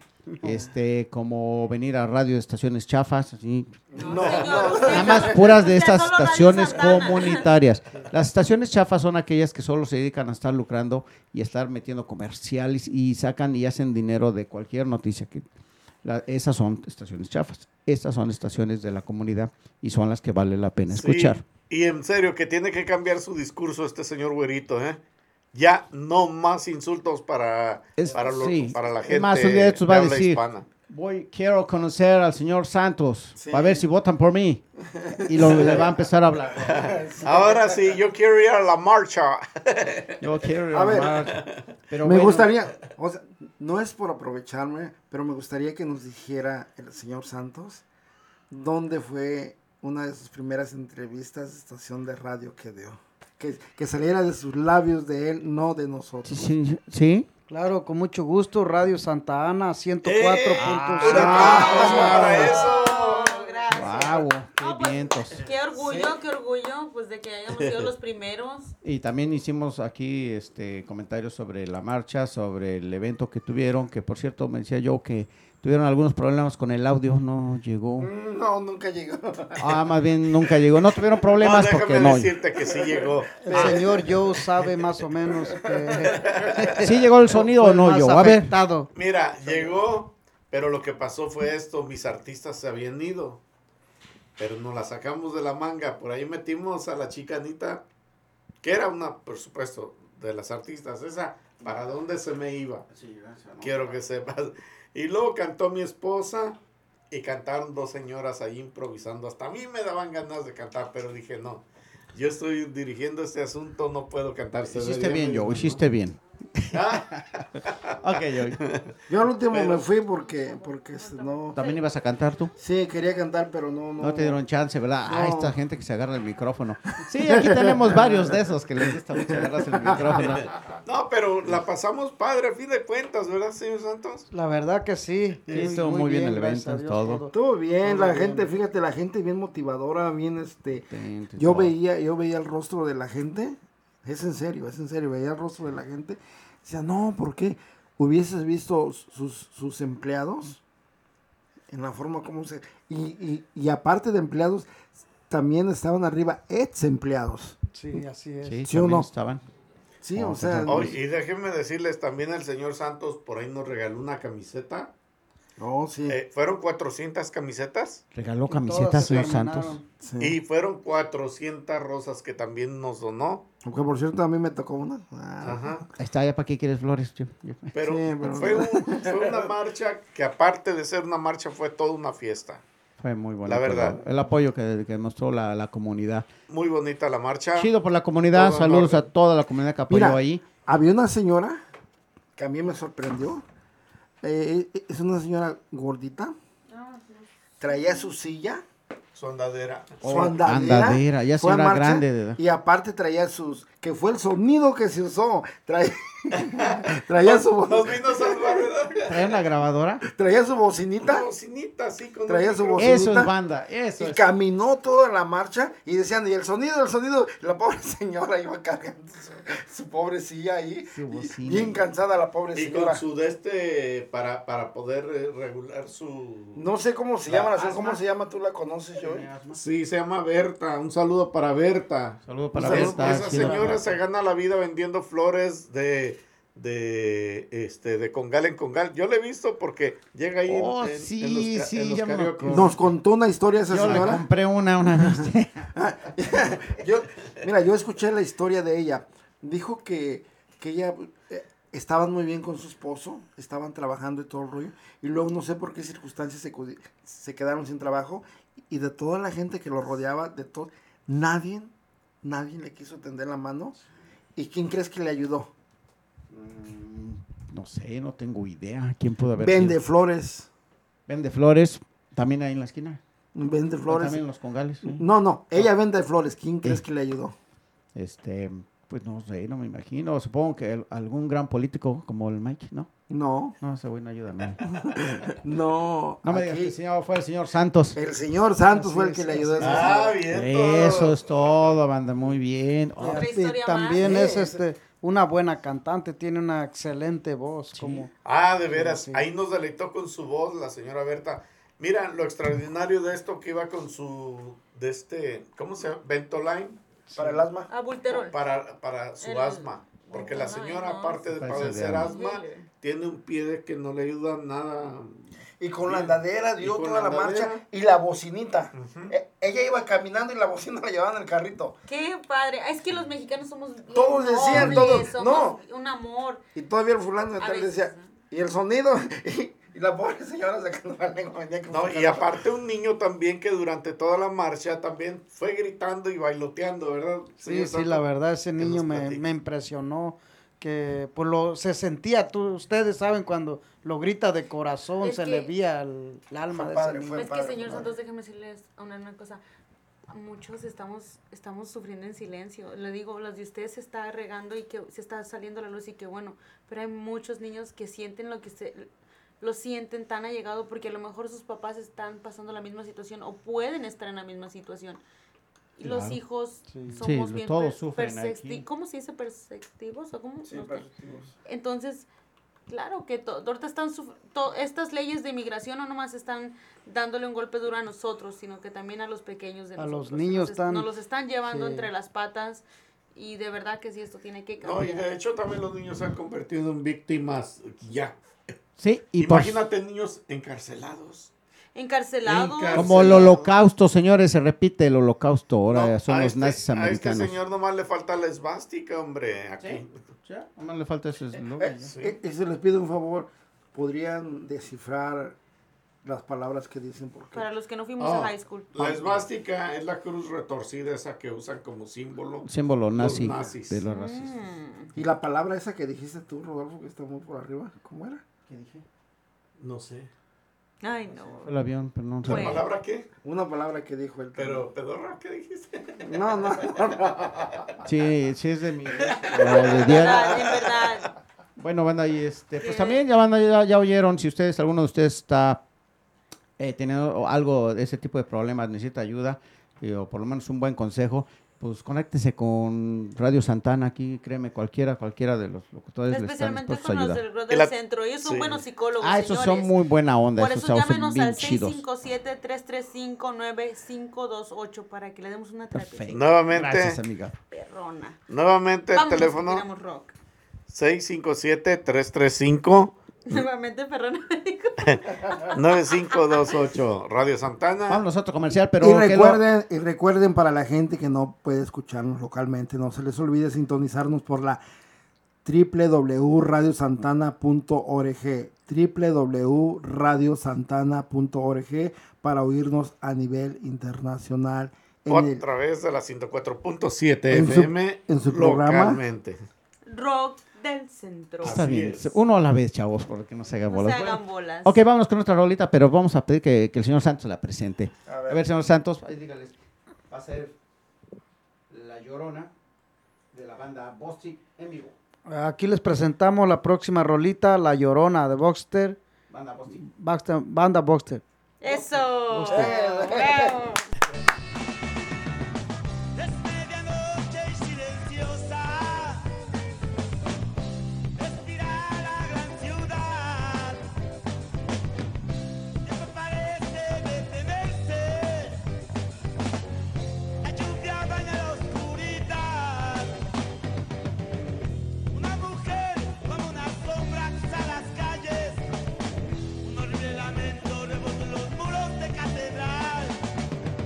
como venir a radio de estaciones chafas, así. No, señor, usted Nada más solo- puras de usted estas solo Radio estaciones Santana. comunitarias. Las estaciones chafas son aquellas que solo se dedican a estar lucrando y estar metiendo comerciales y sacan y hacen dinero de cualquier noticia. Esas son estaciones chafas. Estas son estaciones de la comunidad y son las que vale la pena escuchar. Sí, y en serio, que tiene que cambiar su discurso este señor Güerito, ¿eh? Ya no más insultos para la gente. Es más, un día de estos va a de habla decir, hispana. quiero conocer al señor Santos Sí. para ver si votan por mí. Y le va a empezar a hablar. Ahora sí, yo quiero ir a la marcha. Yo quiero ir A ver, pero me bueno, gustaría, o sea, no es por aprovecharme, pero me gustaría que nos dijera el señor Santos dónde fue una de sus primeras entrevistas de estación de radio que dio. Que saliera de sus labios de él, no de nosotros. ¿Sí? Claro, con mucho gusto, Radio Santa Ana 104.5. ¡Un aplauso para eso! Gracias. Wow, qué No, pues, vientos. qué orgullo, pues de que hayamos sido los primeros. Y también hicimos aquí comentarios sobre la marcha, sobre el evento que tuvieron, que por cierto me decía yo que tuvieron algunos problemas con el audio, no llegó. No, nunca llegó. Más bien nunca llegó. No tuvieron problemas déjame porque no. decirte que sí llegó. El señor Joe sabe más o menos que... ¿Sí llegó el sonido o no, más Joe? A ver. afectado. Mira, llegó, pero lo que pasó fue esto, mis artistas se habían ido, pero nos la sacamos de la manga. Por ahí metimos a la chica Anita, que era una, por supuesto, de las artistas. Esa, ¿para dónde se me iba? Quiero que sepas. Y luego cantó mi esposa y cantaron 2 señoras ahí improvisando. Hasta a mí me daban ganas de cantar, pero dije, no, yo estoy dirigiendo este asunto, no puedo cantar. Hiciste bien, Joe, hiciste bien. Ok, Joe. Yo al último me fui porque no... ¿También ibas a cantar tú? Sí, quería cantar, pero no... No te dieron chance, ¿verdad? No. Ah, esta gente que se agarra el micrófono. Sí, aquí tenemos varios de esos que les gusta mucho agarrarse el micrófono. No, pero la pasamos padre, a fin de cuentas, ¿verdad, señor Santos? La verdad que sí. Sí, estuvo muy bien el gracias evento, a Dios, todo. Estuvo bien, Todo la bien. gente, fíjate, la gente bien motivadora, bien Tente, yo todo. veía el rostro de la gente, es en serio, veía el rostro de la gente, decía, no, ¿por qué? Hubieses visto sus empleados, en la forma como se... Y aparte de empleados, también estaban arriba ex empleados. Sí, así es. Sí, ¿Sí o también no? estaban. Sí, Oh, o sea... Oh, y déjenme decirles, también el señor Santos por ahí nos regaló una camiseta Oh, sí. Fueron 400 camisetas. Regaló camisetas, señor Santos. Sí. Y fueron 400 rosas que también nos donó. Aunque por cierto a mí me tocó una. Ajá. Ahí está, ¿ya para qué quieres flores? Pero, Sí, pero- fue una marcha que aparte de ser una marcha fue toda una fiesta. Fue muy bonito. La verdad. El apoyo que mostró la comunidad. Muy bonita la marcha. Chido por la comunidad. Todo en Saludos a orden. toda la comunidad que apoyó Mira, ahí. había una señora que a mí me sorprendió. Es una señora gordita. Traía su silla, Su andadera. su andadera. Andadera, ya fue a señora marcha, grande de edad. y aparte traía que fue el sonido que se usó. Traía su Nos vino a salvar, ¿verdad? ¿Trae una grabadora? traía su bocinita. Una bocinita, sí, con Traía un su micrófono. bocinita. Eso es banda, eso Y es. caminó toda la marcha y decían, y el sonido, la pobre señora iba cargando su pobre silla ahí, Su bocina. bien cansada la pobre Y señora. con su para poder regular su... No sé cómo se La llama, asma. ¿cómo se llama? ¿Tú la conoces, yo? Sí, se llama Berta. Un saludo para Berta. Saludos para Es- Berta. Esa sí, señora se gana la vida vendiendo flores de congal en congal. Yo le he visto porque llega ahí Oh, en sí, los, sí, en los ya me karaoke. acuerdo. Nos contó una historia esa Yo le señora. compré una vez. Yo escuché la historia de ella. Dijo que ella estaban muy bien con su esposo, estaban trabajando y todo el rollo, y luego no sé por qué circunstancias se quedaron sin trabajo, y de toda la gente que lo rodeaba, nadie le quiso tender la mano. ¿Y quién crees que le ayudó? No sé, no tengo idea. ¿Quién pudo haber Vende sido? flores. Vende flores. También ahí en la esquina. Vende flores. También en los congales. Sí. No, ella vende flores. ¿Quién crees que le ayudó? Pues no sé, no me imagino. Supongo que algún gran político como el Mike, ¿no? No. No, ese güey no ayuda a nadie. No. No me digas que el señor fue el señor Santos. El señor Santos Así fue el es, que le así ayudó a es. esa Ah, señora. bien. Eso es todo, banda, muy bien. Oh, Y también es una buena cantante, tiene una excelente voz. Como, Ah, de veras. Sí. Ahí nos deleitó con su voz la señora Berta. Mira, lo extraordinario de esto que iba con ¿cómo se llama? Ventolin. Para el asma. Abulterol. Para su asma. Porque la señora, aparte de padecer asma, tiene un pie de que no le ayuda nada. Y con la andadera dio Y con toda la andadera. marcha y la bocinita. Ella iba caminando y la bocina la llevaba en el carrito. Qué padre. Es que los mexicanos somos bien Todos decían, nobles, todos, somos un amor. Y todavía el fulano de A tal veces, decía, y el sonido, y la pobre señora sacando la lengua. venía como No, y sacando- aparte un niño también que durante toda la marcha también fue gritando y bailoteando, ¿verdad? sí, señor la Santos? verdad, ese Que niño nos me platique. impresionó. Que se sentía, ustedes saben, cuando lo grita de corazón, Es se que- le veía el alma Fue de padre, ese fue niño. Es que, padre, señor padre. Santos, déjeme decirles una cosa. Muchos estamos sufriendo en silencio. Le digo, las de ustedes se está regando y que se está saliendo la luz y que bueno, pero hay muchos niños que sienten lo sienten tan allegado porque a lo mejor sus papás están pasando la misma situación o pueden estar en la misma situación. Y los Claro. hijos Sí. somos Sí, bien todos sufren aquí. ¿cómo se dice? ¿Perceptivos? ¿O cómo? Sí, No sé. perceptivos. Entonces, claro que ahorita están estas leyes de inmigración no nomás están dándole un golpe duro a nosotros, sino que también a los pequeños de A nosotros. los niños nos los están llevando sí. entre las patas y de verdad que sí, esto tiene que No, cambiar. y de hecho también los niños se han convertido en víctimas ya. sí, y por, Imagínate niños encarcelados. Encarcelados. como el holocausto, señores, se repite el holocausto. Ahora No, son a los nazis A este americanos. señor nomás le falta la esvástica, hombre, aquí. Ya, nomás le falta ese eslogan, ya. Sí. Si les pido un favor, ¿podrían descifrar las palabras que dicen? Porque Para los que no fuimos Oh, a high school. La esvástica es la cruz retorcida, esa que usan como símbolo. Símbolo nazi Los nazis. de los racistas. ¿Y la palabra esa que dijiste tú, Rodolfo, que está muy por arriba? ¿Cómo era? ¿Qué dije? No sé. Ay, no. El avión, pero no sé. ¿La Bueno. palabra qué? Una palabra que dijo él. Pero, pedorra, ¿qué dijiste? No. Sí, sí es de mi... o de En diario. verdad, en verdad. Bueno, banda, y pues ¿Qué? también ya oyeron, si alguno de ustedes está teniendo algo de ese tipo de problemas, necesita ayuda, o por lo menos un buen consejo, pues conéctese con Radio Santana, aquí créeme, cualquiera de los locutores les están Especialmente dispuestos a con los ayudar. del Brother Centro. Ellos son Sí. buenos psicólogos, Esos son señores. muy buena onda, Por esos eso chavos son llámenos bien al chidos. 657-335-9528 para que le demos una terapia. Perfecto. Nuevamente, Gracias, amiga. Perrona. nuevamente el Vamos, teléfono tiramos rock. 657-335. Nuevamente perrona. 9528 Radio Santana. Vamos nosotros comercial, pero y recuerden para la gente que no puede escucharnos localmente, no se les olvide sintonizarnos por la www.radiosantana.org www.radiosantana.org para oírnos a nivel internacional. O a través de la 104.7 FM en su programa localmente. Rock del Centro. Está bien, uno a la vez, chavos, porque no se hagan bolas. No se hagan bolas. Ok, vámonos con nuestra rolita, pero vamos a pedir que el señor Santos la presente. A ver, señor Santos, ahí dígales, va a ser La Llorona de la banda Bosti en vivo. Aquí les presentamos la próxima rolita, La Llorona de Boxster. Banda Boxster. Eso. Boxster. Bravo. Lamento rebota en los muros de catedral.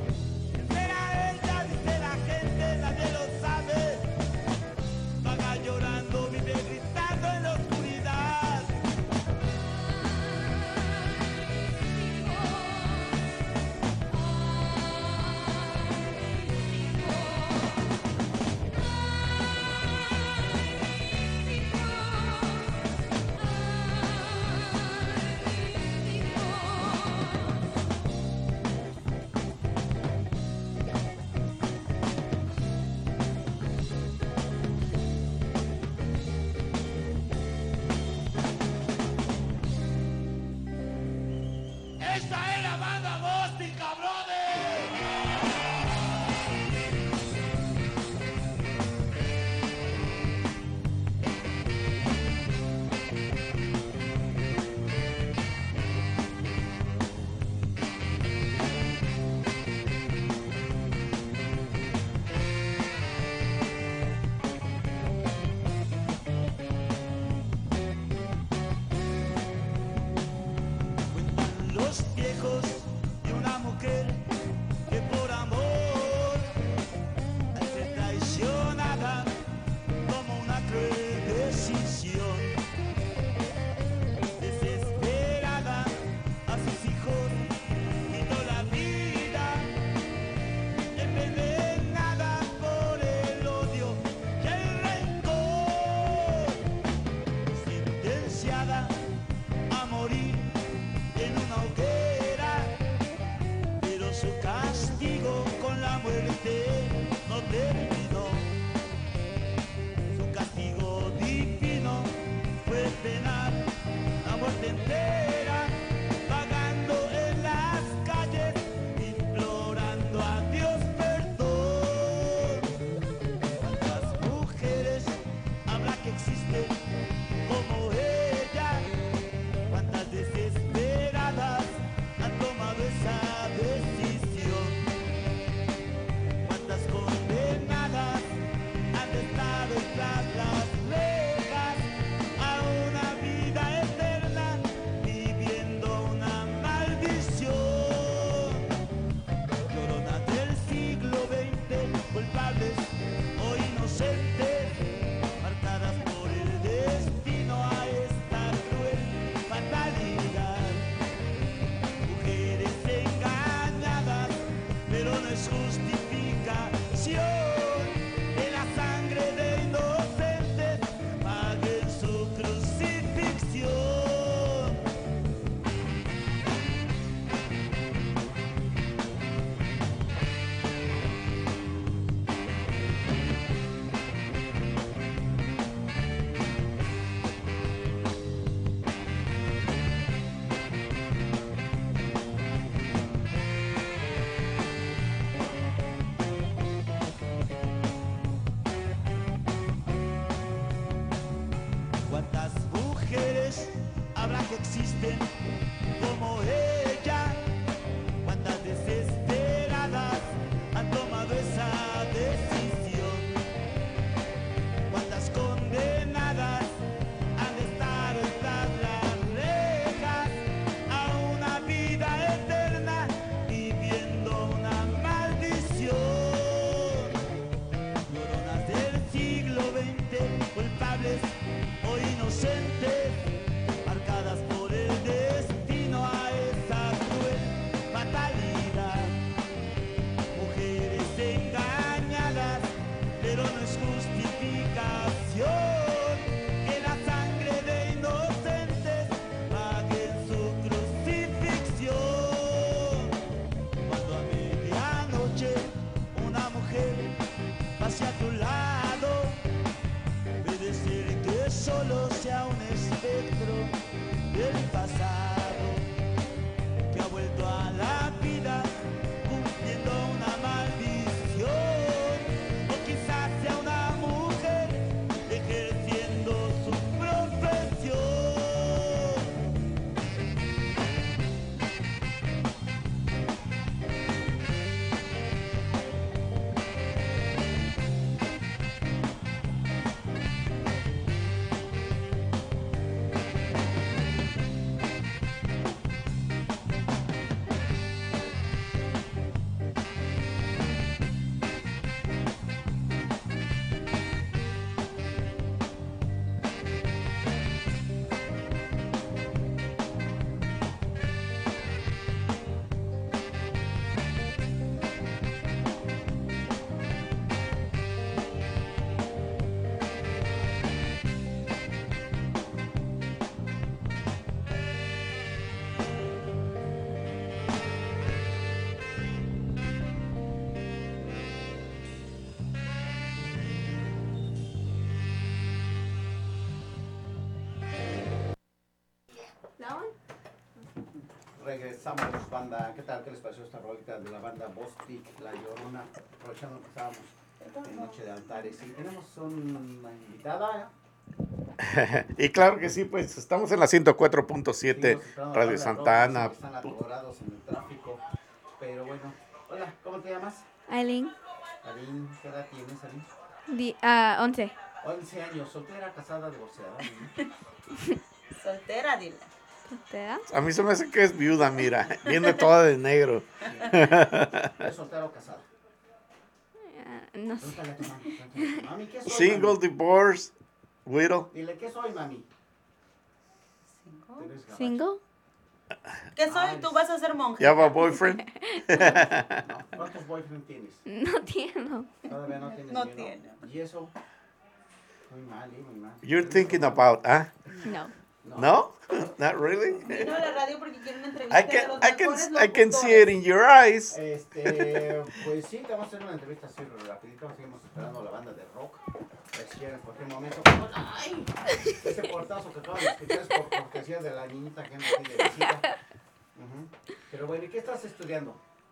Regresamos, banda. ¿Qué tal? ¿Qué les pareció esta rolita de la banda Bostic, La Llorona? Aprovechando que estábamos en Noche de Altares. Y tenemos una invitada. Y claro que sí, pues estamos en la 104.7 Radio Santa Ana. Están atorados en el tráfico. Pero bueno. Hola, ¿cómo te llamas? Aileen, Aline, ¿qué edad tienes, Aline? 11. 11 años, soltera, casada, divorciada. Soltera, dile. ¿Soltera? A mí se me hace que es viuda, mira. Viene toda de negro. ¿Es soltera o casada? No sé. Pregúntale a tu mami, pregúntale a tu mami, ¿qué soy, Single, mami? divorce, widow. Dile, ¿qué soy, mami? ¿Eres gabacha? ¿Single? ¿Qué soy? Tú vas a ser monja. You have a boyfriend? No. ¿Cuántos boyfriend tienes? No tiene. Todavía no tienes No ni uno. tiene. ¿Y eso? Muy mal, muy mal. You're thinking about, huh? No. No? Not really? Vino a la radio porque quiere una entrevista I de can, los I can, mejores I can see it locutores. in your eyes. Pues sí, te vamos a hacer una entrevista así rapidito. Seguimos esperando a la banda de rock. Si en cualquier momento. ¡Ay! Ese portazo que acaban de escuchar es por cortesía de la niñita que anda aquí de visita. Pero bueno, ¿y qué estás estudiando?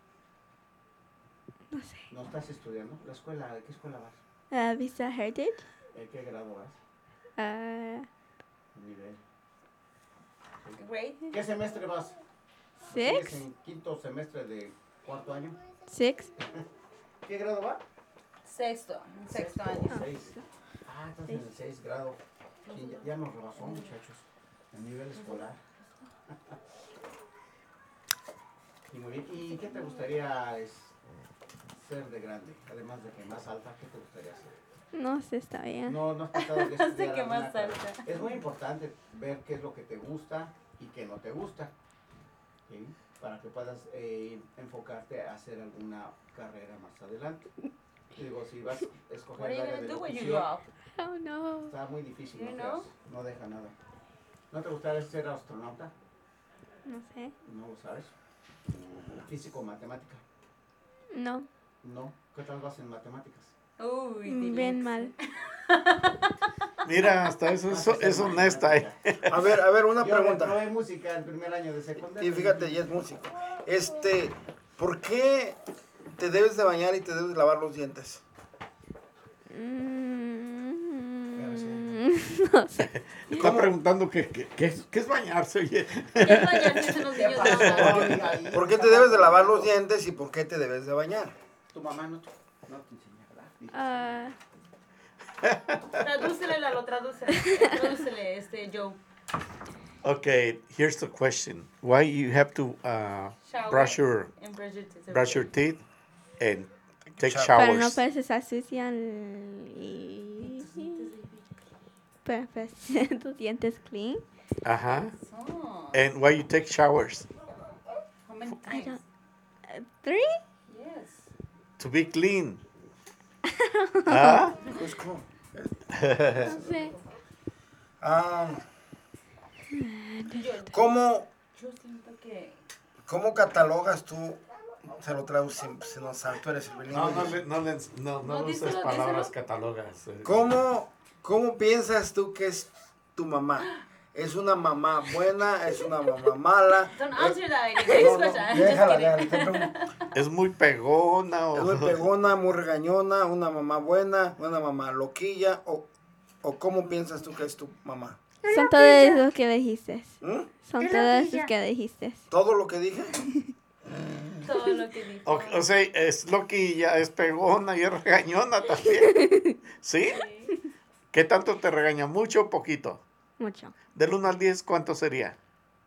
No sé. ¿No estás estudiando? ¿La escuela? ¿De qué escuela vas? Vista Heritage. ¿En qué grado vas? Nivel. Great. ¿Qué semestre vas? Six. ¿Sigues en quinto semestre de cuarto año? 6. ¿Qué grado va? Sexto año. 6. Ah, estás en el 6 grado. Sí, ya nos rebasó, muchachos. El nivel escolar. Y muy bien. ¿Y qué te gustaría ser de grande? Además de que más alta, ¿qué te gustaría ser? No sé, está bien. No has tratado de No sé estudiar qué alguna más carrera. alta. Es muy importante ver qué es lo que te gusta y qué no te gusta. ¿Sí? Para que puedas enfocarte a hacer alguna carrera más adelante. Digo, si vas a What escoger are el you área gonna de do when you locución, grow up? Oh, no. está muy difícil, You no, know? creas, no deja nada. ¿No te gustaría ser astronauta? No sé. No lo sabes. Físico, matemática. No. No. ¿Qué tal vas en matemáticas? Uy, Bien mal. Mira, hasta eso es honesta. A ver, una Yo pregunta. reprobé música el primer año de secundaria. Y fíjate, ya es músico. ¿Por qué te debes de bañar y te debes de lavar los dientes? No sé. Está preguntando qué es bañarse, oye. ¿Qué es bañarse en los niños de ¿Por qué te debes de lavar los dientes y por qué te debes de bañar? Tu mamá no te enseña, ¿verdad? Tradúcele, Lalo, tradúcele, Joe. Okay, here's the question. Why you have to Shower brush your and brush your teeth and take Para no showers? puedes estar sucia y... Para hacer tus dientes clean. Uh-huh. Oh. And why you take showers? How many I times? don't... 3? Yes. To be clean. ¿Ah? Pues, ¿cómo? No sé. Yo siento que... ¿Cómo catalogas tú? Se lo traduces si no sabes, tú eres el bilingüe. No uses díselo, palabras díselo. catalogas. ¿Cómo piensas tú que es tu mamá? ¿Es una mamá buena? ¿Es una mamá mala? Don't answer that. Déjala, Just kidding. Es muy pegona. ¿Es muy pegona, muy regañona, una mamá buena, una mamá loquilla? ¿O cómo piensas tú que es tu mamá? Son todos los que dijiste. ¿Mm? Son todos los que dijiste. ¿Todo lo que dije? Todo lo que dijo. O sea, es loquilla, es pegona y es regañona también. ¿Sí? ¿Qué tanto te regaña? ¿Mucho o poquito? Mucho. Del 1 al 10, ¿cuánto sería?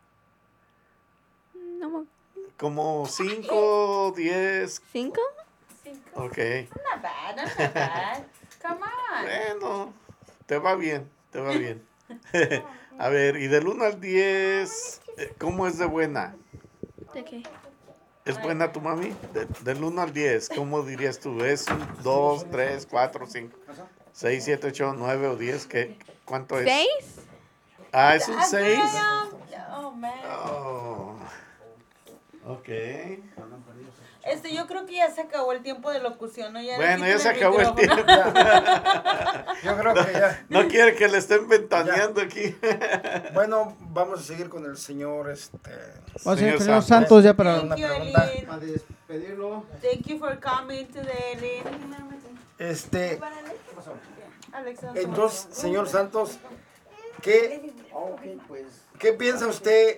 No, Como 5, 10. 5. Ok. Not bad, not that bad. Come on. Bueno, te va bien, te va bien. A ver, y del 1 al 10, ¿cómo es de buena? ¿De qué? ¿Es buena tu mami? Del 1 al 10, ¿cómo dirías tú? ¿Es un 2, 3, 4, 5, 6, 7, 8, 9 o 10? ¿Cuánto es? 6. Ah, ¿es un 6? Oh, man. Oh. Ok. Yo creo que ya se acabó el tiempo de locución, ¿no? Bueno, ya se acabó el tiempo. Yo creo que ya. No quiere que le estén ventaneando aquí. Bueno, vamos a seguir con el señor, Vamos a ir con el señor Santos ya para una Thank you, pregunta. Eileen. a despedirlo. Thank you for coming today, Eileen. Alexa, Entonces, señor Santos, ¿qué piensa usted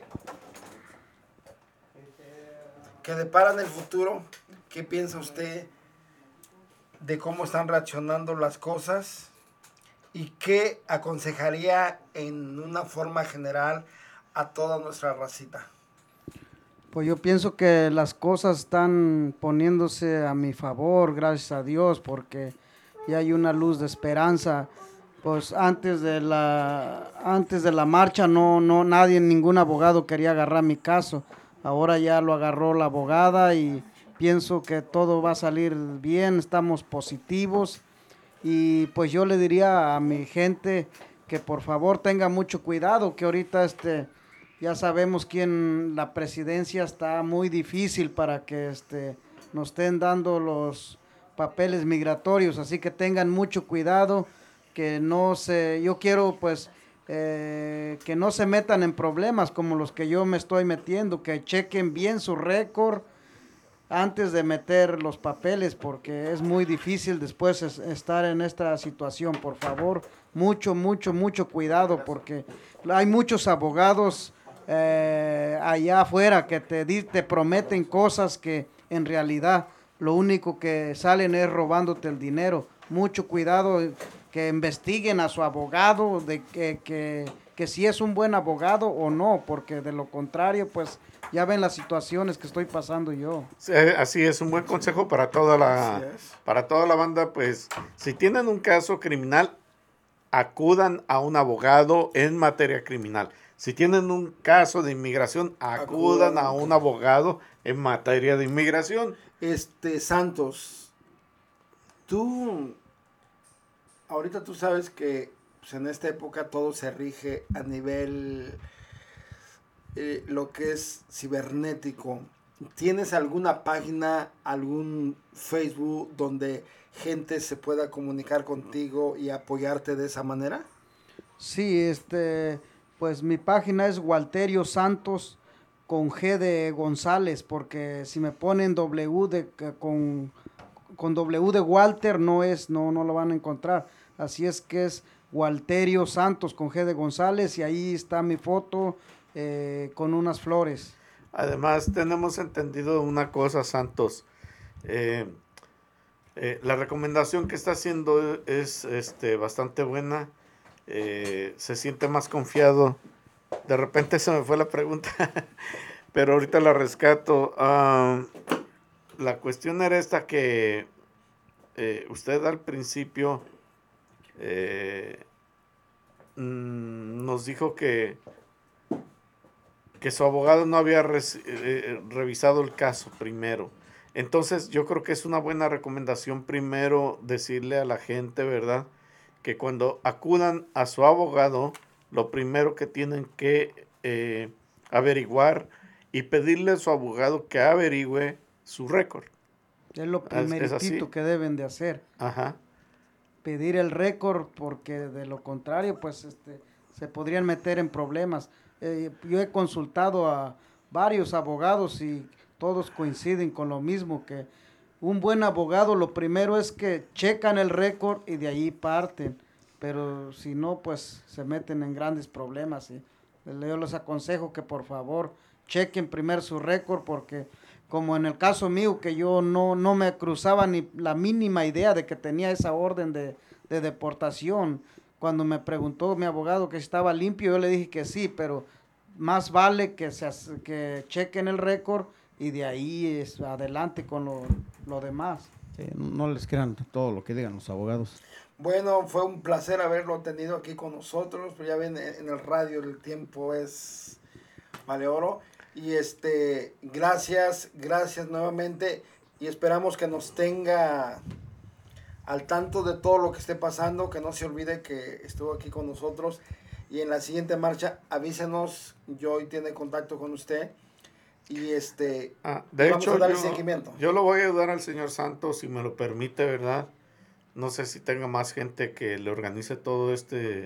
que depara en el futuro? ¿Qué piensa usted de cómo están reaccionando las cosas? ¿Y qué aconsejaría en una forma general a toda nuestra racita? Pues yo pienso que las cosas están poniéndose a mi favor, gracias a Dios, porque ya hay una luz de esperanza. Pues antes de la marcha nadie, ningún abogado quería agarrar mi caso. Ahora ya lo agarró la abogada y pienso que todo va a salir bien, estamos positivos. Y pues yo le diría a mi gente que por favor tenga mucho cuidado, que ahorita ya sabemos quién, la presidencia está muy difícil para que nos estén dando los papeles migratorios, así que tengan mucho cuidado, que yo quiero pues que no se metan en problemas como los que yo me estoy metiendo, que chequen bien su récord antes de meter los papeles, porque es muy difícil después estar en esta situación. Por favor, mucho cuidado, porque hay muchos abogados allá afuera que te prometen cosas que en realidad lo único que salen es robándote el dinero. Mucho cuidado, que investiguen a su abogado, de que si es un buen abogado o no, porque de lo contrario, pues ya ven las situaciones que estoy pasando yo. Sí, así es, un buen consejo para toda la banda, pues si tienen un caso criminal, acudan a un abogado en materia criminal. Si tienen un caso de inmigración, acudan a un abogado en materia de inmigración. Santos, ahorita tú sabes que pues, en esta época todo se rige a nivel lo que es cibernético. ¿Tienes alguna página, algún Facebook donde gente se pueda comunicar contigo y apoyarte de esa manera? Sí, pues mi página es Walterio Santos con G de González, porque si me ponen con W de Walter no lo van a encontrar. Así es que es Walterio Santos con G de González, y ahí está mi foto con unas flores. Además, tenemos entendido una cosa, Santos. La recomendación que está haciendo es bastante buena. Se siente más confiado. De repente se me fue la pregunta, pero ahorita la rescato. La cuestión era esta, que usted al principio nos dijo que su abogado no había revisado el caso primero. Entonces yo creo que es una buena recomendación primero decirle a la gente, ¿verdad?, que cuando acudan a su abogado, lo primero que tienen que averiguar y pedirle a su abogado que averigüe su récord. Es lo primeritito que deben de hacer. Ajá. Pedir el récord, porque de lo contrario, pues se podrían meter en problemas. Yo he consultado a varios abogados y todos coinciden con lo mismo, que un buen abogado lo primero es que checan el récord y de ahí parten, pero si no, pues se meten en grandes problemas. Yo les aconsejo que por favor chequen primero su récord, porque como en el caso mío, que yo no me cruzaba ni la mínima idea de que tenía esa orden de deportación. Cuando me preguntó mi abogado que estaba limpio, yo le dije que sí, pero más vale que chequen el récord y de ahí adelante con lo demás. Sí, no les crean todo lo que digan los abogados. Bueno, fue un placer haberlo tenido aquí con nosotros, pero ya ven, en el radio el tiempo vale oro. Y gracias nuevamente, y esperamos que nos tenga al tanto de todo lo que esté pasando, que no se olvide que estuvo aquí con nosotros, y en la siguiente marcha avísenos. Joy tiene contacto con usted, y de vamos hecho, a darle seguimiento. yo lo voy a ayudar al señor Santos, si me lo permite, ¿verdad? No sé si tenga más gente que le organice todo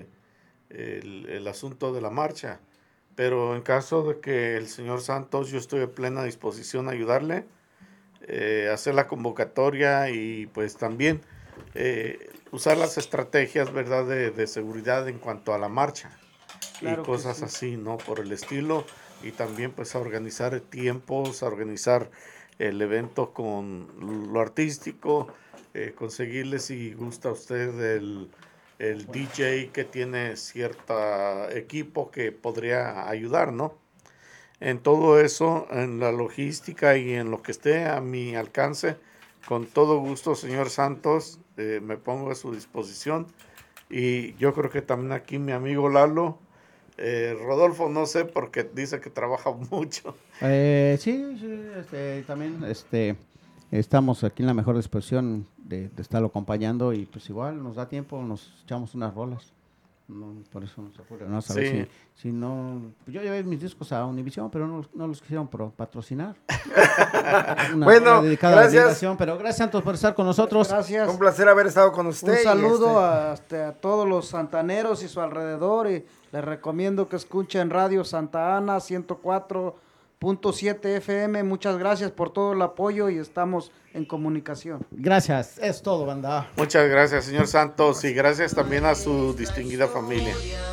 el asunto de la marcha, pero en caso de que el señor Santos, yo estoy a plena disposición a ayudarle, hacer la convocatoria y pues también usar las estrategias, ¿verdad?, de seguridad en cuanto a la marcha. Claro y que cosas sí. así, ¿no? Por el estilo, y también pues a organizar tiempos, a organizar el evento con lo artístico, conseguirle si gusta usted el DJ que tiene cierto equipo que podría ayudar, ¿no? En todo eso, en la logística y en lo que esté a mi alcance, con todo gusto, señor Santos, me pongo a su disposición. Y yo creo que también aquí mi amigo Lalo, Rodolfo, no sé, porque dice que trabaja mucho. Sí, también estamos aquí en la mejor disposición de estarlo acompañando y pues igual nos da tiempo, nos echamos unas rolas. No, por eso nos ocurre, no sabes Sí. si no, yo llevé mis discos a Univision, pero no los quisieron patrocinar. Una Bueno, rola dedicada a la gracias. admiración, pero gracias Santos por estar con nosotros. Gracias. Un placer haber estado con usted. Un y saludo a todos los santaneros y su alrededor, y les recomiendo que escuchen Radio Santa Ana 104.7 FM. Muchas gracias por todo el apoyo y estamos en comunicación. Gracias, es todo, banda. Muchas gracias, señor Santos, y gracias también a su distinguida familia.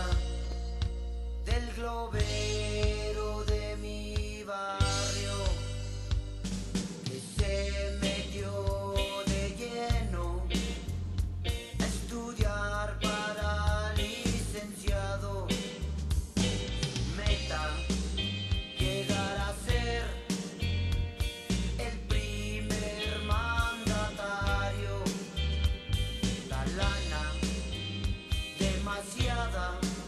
Del globero de mi barrio que se metió de lleno a estudiar para licenciado. Meta llegar a ser el primer mandatario. La lana demasiada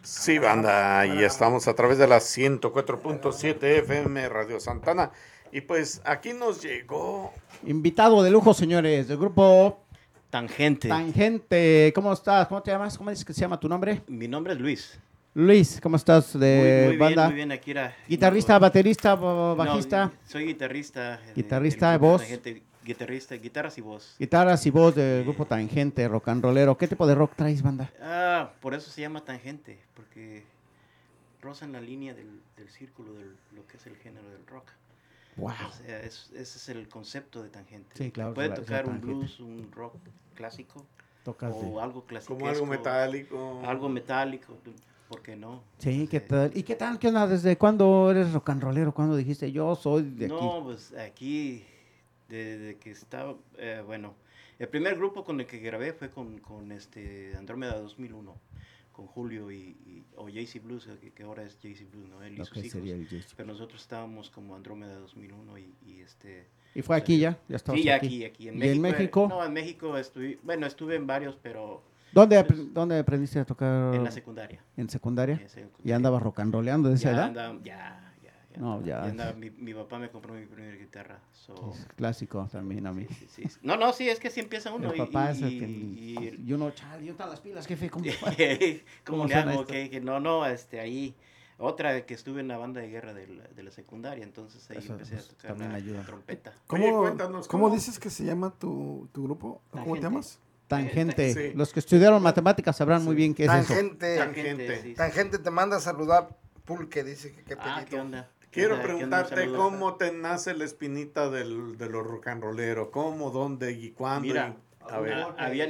Sí, banda, y estamos a través de la 104.7 FM Radio Santana. Y pues aquí nos llegó... Invitado de lujo, señores, del grupo... Tangente. Tangente. ¿Cómo estás? ¿Cómo te llamas? ¿Cómo dices que se llama tu nombre? Mi nombre es Luis. Luis, ¿cómo estás? De Muy banda. muy bien, Akira. ¿Guitarrista, baterista, bajista? No, soy guitarrista. Guitarrista, del grupo voz. Tangente, guitarrista, guitarras y voz. Guitarras y voz del grupo Tangente, rock and rollero. ¿Qué tipo de rock traes, banda? Por eso se llama Tangente, porque rozan la línea del círculo de lo que es el género del rock. Wow. O sea, ese es el concepto de Tangente. Sí, claro, Puede la tocar un tangente. blues, un rock clásico, Tocas o de- algo clásico. Como algo metálico. Algo metálico, ¿por qué no? Sí, ¿qué tal? ¿Y qué tal? ¿Qué onda? ¿Desde cuándo eres rock and rollero? ¿Cuándo dijiste yo soy de aquí? No, pues aquí, desde que estaba, bueno, el primer grupo con el que grabé fue con Andrómeda 2001, con Julio o JC Blues, que ahora es JC Blues, ¿no? Él y Lo sus que hijos. sería el JC. Pero nosotros estábamos como Andrómeda 2001 ¿Y fue aquí ya? ¿Ya estabas Sí, ya aquí? aquí. ¿Y en México? No, en México estuve en varios, pero... ¿Dónde aprendiste a tocar? En la secundaria. ¿En secundaria? En secundaria. ¿Y andabas rock and rolleando de esa edad? Ya. No, ya. Mi papá me compró mi primera guitarra. Es clásico también a mí. Sí. No, sí, es que sí empieza uno. El papá es el que... Y uno, chale, ¿y dónde están las pilas, jefe? ¿Cómo ¿Cómo le suena hago? esto? Ahí. Otra que estuve en la banda de guerra de la secundaria, entonces ahí Eso, empecé a pues, tocar también la ayuda. trompeta. ¿Cómo dices que se llama tu grupo? ¿Cómo te Tangente. llamas? Tangente. Sí. Los que estudiaron matemáticas sabrán muy bien qué es eso. Tangente. Tangente te manda a saludar Pulque, dice que qué pedito. ¿Qué onda? Quiero ¿Qué onda? preguntarte Un saludo. cómo te nace la espinita de los rock and rolleros. ¿Cómo, dónde y cuándo? Mira, A ver. había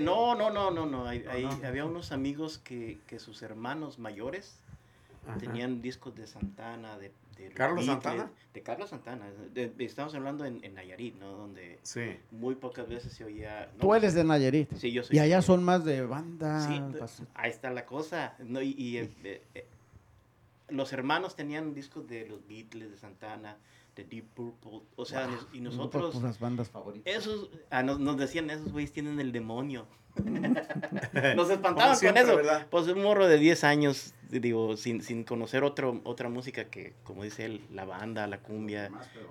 había unos amigos que sus hermanos mayores Ajá. tenían discos de Santana, de los ¿Carlos Beatles, Santana? De Carlos Santana. Estamos hablando en Nayarit, ¿no? Donde muy pocas veces se oía... Tú eres de Nayarit. Sí, yo soy Y allá de son más de banda. Sí, ahí está la cosa. No, los hermanos tenían discos de los Beatles, de Santana, de Deep Purple, o sea, Wow, y nosotros... Unas bandas favoritas. Esos, nos decían, esos güeyes tienen el demonio. Nos Como espantaban siempre, con eso. ¿verdad? Pues un morro de 10 años, digo, sin conocer otra música que, como dice él, la banda, la cumbia.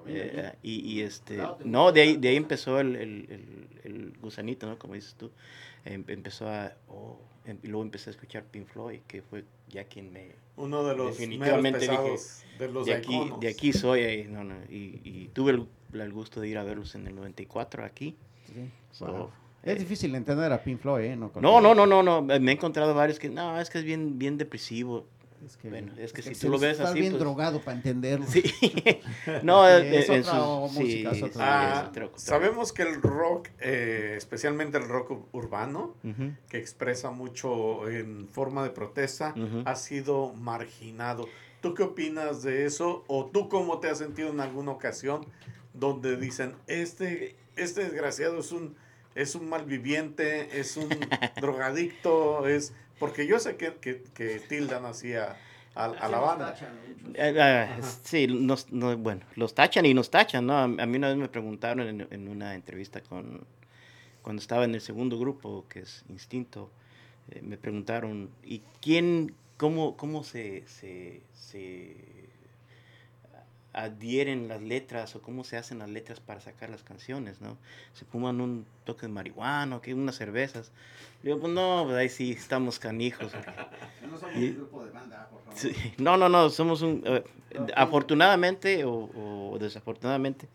No, de ahí empezó el gusanito, ¿no? Como dices tú. Empezó y luego empecé a escuchar Pink Floyd, que fue ya quien me... Uno de los definitivamente meros dije, pesados, de los iconos. de aquí soy. Y tuve el gusto de ir a verlos en el 94 aquí. Sí. So, Wow. Es difícil entender a Pink Floyd, ¿eh? No. Me he encontrado varios que, no, es que es bien depresivo. Es que, bueno, es que si se tú lo ves está así, bien pues, drogado para entenderlo. Sí. No, es en otra sus- música, sí, es otra sí, música. es otra- Sabemos que el rock, especialmente el rock urbano, Ujú. que expresa mucho en forma de protesta, Ujú. ha sido marginado. ¿Tú qué opinas de eso? ¿O tú cómo te has sentido en alguna ocasión donde dicen, este desgraciado es un malviviente, es un drogadicto, porque yo sé que tildan así a la banda. Sí, bueno, los tachan y nos tachan, ¿no? A mí una vez me preguntaron en una entrevista cuando estaba en el segundo grupo, que es Instinto, me preguntaron, ¿y cómo se adhieren las letras o cómo se hacen las letras para sacar las canciones, ¿no? Se fuman un toque de marihuana o que unas cervezas. Le digo, pues no, pues ahí sí estamos canijos. No somos un grupo de banda, por favor. Sí. No, somos afortunadamente o desafortunadamente,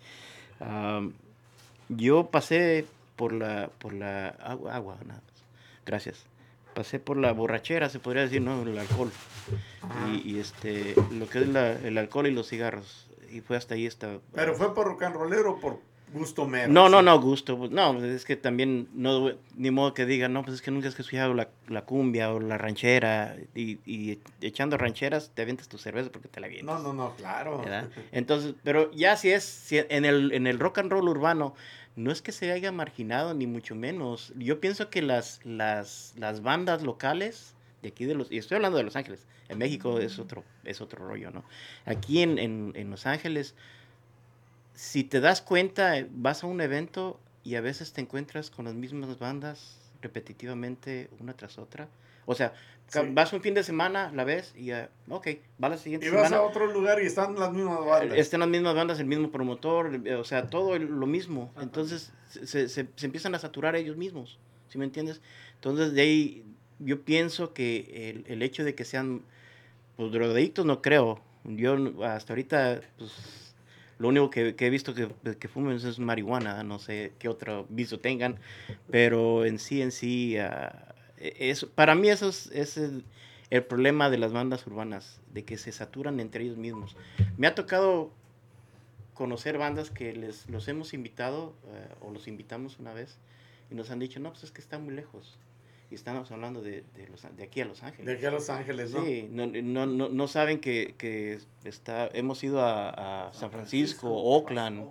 yo pasé por la agua, nada más. Gracias. Pasé por la borrachera, se podría decir, ¿no? El alcohol. Y lo que es el alcohol y los cigarros. Y fue hasta ahí ¿Pero fue por rock and rollero o por gusto mero? No, gusto. No, es que también, ni modo que digan, no, pues es que nunca has escuchado la cumbia o la ranchera. Y echando rancheras te avientas tu cerveza porque te la avientas. No, claro. ¿Verdad? Entonces, pero ya si en el rock and roll urbano, no es que se haya marginado, ni mucho menos. Yo pienso que las bandas locales de aquí y estoy hablando de Los Ángeles, en México es otro rollo, ¿no? Aquí en Los Ángeles, si te das cuenta, vas a un evento y a veces te encuentras con las mismas bandas repetitivamente una tras otra. O sea, Sí. vas un fin de semana, la ves y ya, ok, va la siguiente Y semana. vas a otro lugar y están las mismas bandas. Están las mismas bandas, el mismo promotor, o sea, todo lo mismo. Entonces se empiezan a saturar ellos mismos, ¿sí me entiendes? Entonces de ahí yo pienso que el hecho de que sean pues, drogadictos no creo. Yo hasta ahorita pues, lo único que he visto que fumen es marihuana, no sé qué otro vicio tengan, pero en sí, para mí eso es el problema de las bandas urbanas, de que se saturan entre ellos mismos. Me ha tocado conocer bandas que los hemos invitado o los invitamos una vez y nos han dicho, no, pues es que está muy lejos. Y estamos hablando de aquí a Los Ángeles. De aquí a Los Ángeles, ¿no? Sí, no saben que hemos ido a San Francisco, Oakland,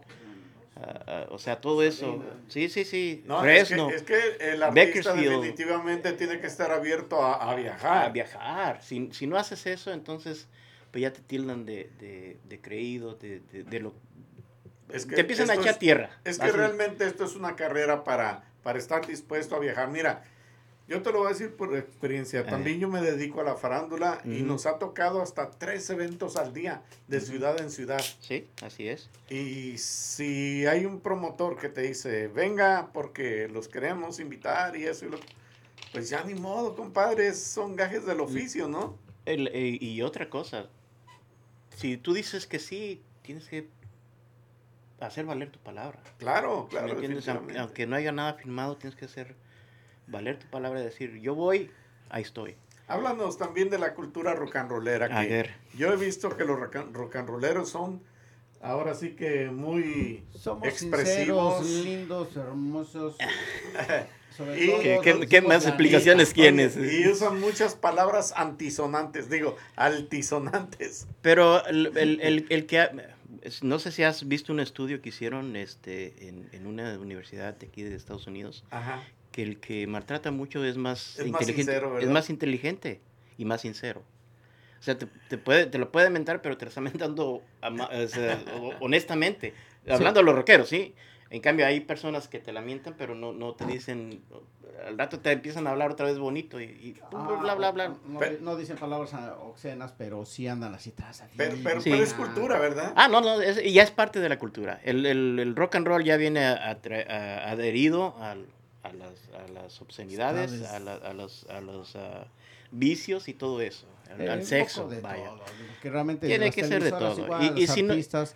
o sea, todo eso. Sí. No, Fresno, es que el artista Bakersfield. definitivamente tiene que estar abierto a viajar. A viajar. Si no haces eso, entonces pues ya te tildan de creído, de lo... Es que te empiezan a esto echar tierra. Es que realmente esto es una carrera para estar dispuesto a viajar. Mira, yo te lo voy a decir por experiencia. También yo me dedico a la farándula y nos ha tocado hasta 3 eventos al día, de ciudad en ciudad. Sí, así es. Y si hay un promotor que te dice, venga, porque los queremos invitar y eso, pues ya ni modo, compadre, son gajes del oficio, ¿no? Y otra cosa, si tú dices que sí, tienes que hacer valer tu palabra. Claro, ¿Me entiendes? Aunque no haya nada firmado, tienes que hacer valer tu palabra y decir, yo voy, ahí estoy. Háblanos también de la cultura rock and rollera. A ver. Yo he visto que los rock and rolleros son ahora sí que muy Somos expresivos. sinceros, lindos, hermosos. Sobre Y todo, ¿Qué decimos más la explicaciones neta. tienes? Y usan muchas palabras altisonantes. Pero el que... No sé si has visto un estudio que hicieron en una universidad de aquí de Estados Unidos. Ajá. Que el que maltrata mucho es más Es más inteligente. sincero, ¿verdad? Es más inteligente y más sincero. O sea, te lo puede mentar, pero te lo está mentando honestamente. Hablando de los rockeros, ¿sí? En cambio, hay personas que te la mientan, pero no te dicen... Al rato te empiezan a hablar otra vez bonito y bla, bla, bla. No dicen palabras obscenas, pero sí andan así tras. Pero Sí. es cultura, ¿verdad? Ya es parte de la cultura. El rock and roll ya viene adherido a las obscenidades, a los vicios y todo eso, al Un sexo, poco de vaya. todo, que realmente Tiene las que ser de televisoras todo. igual, Y los si no- artistas,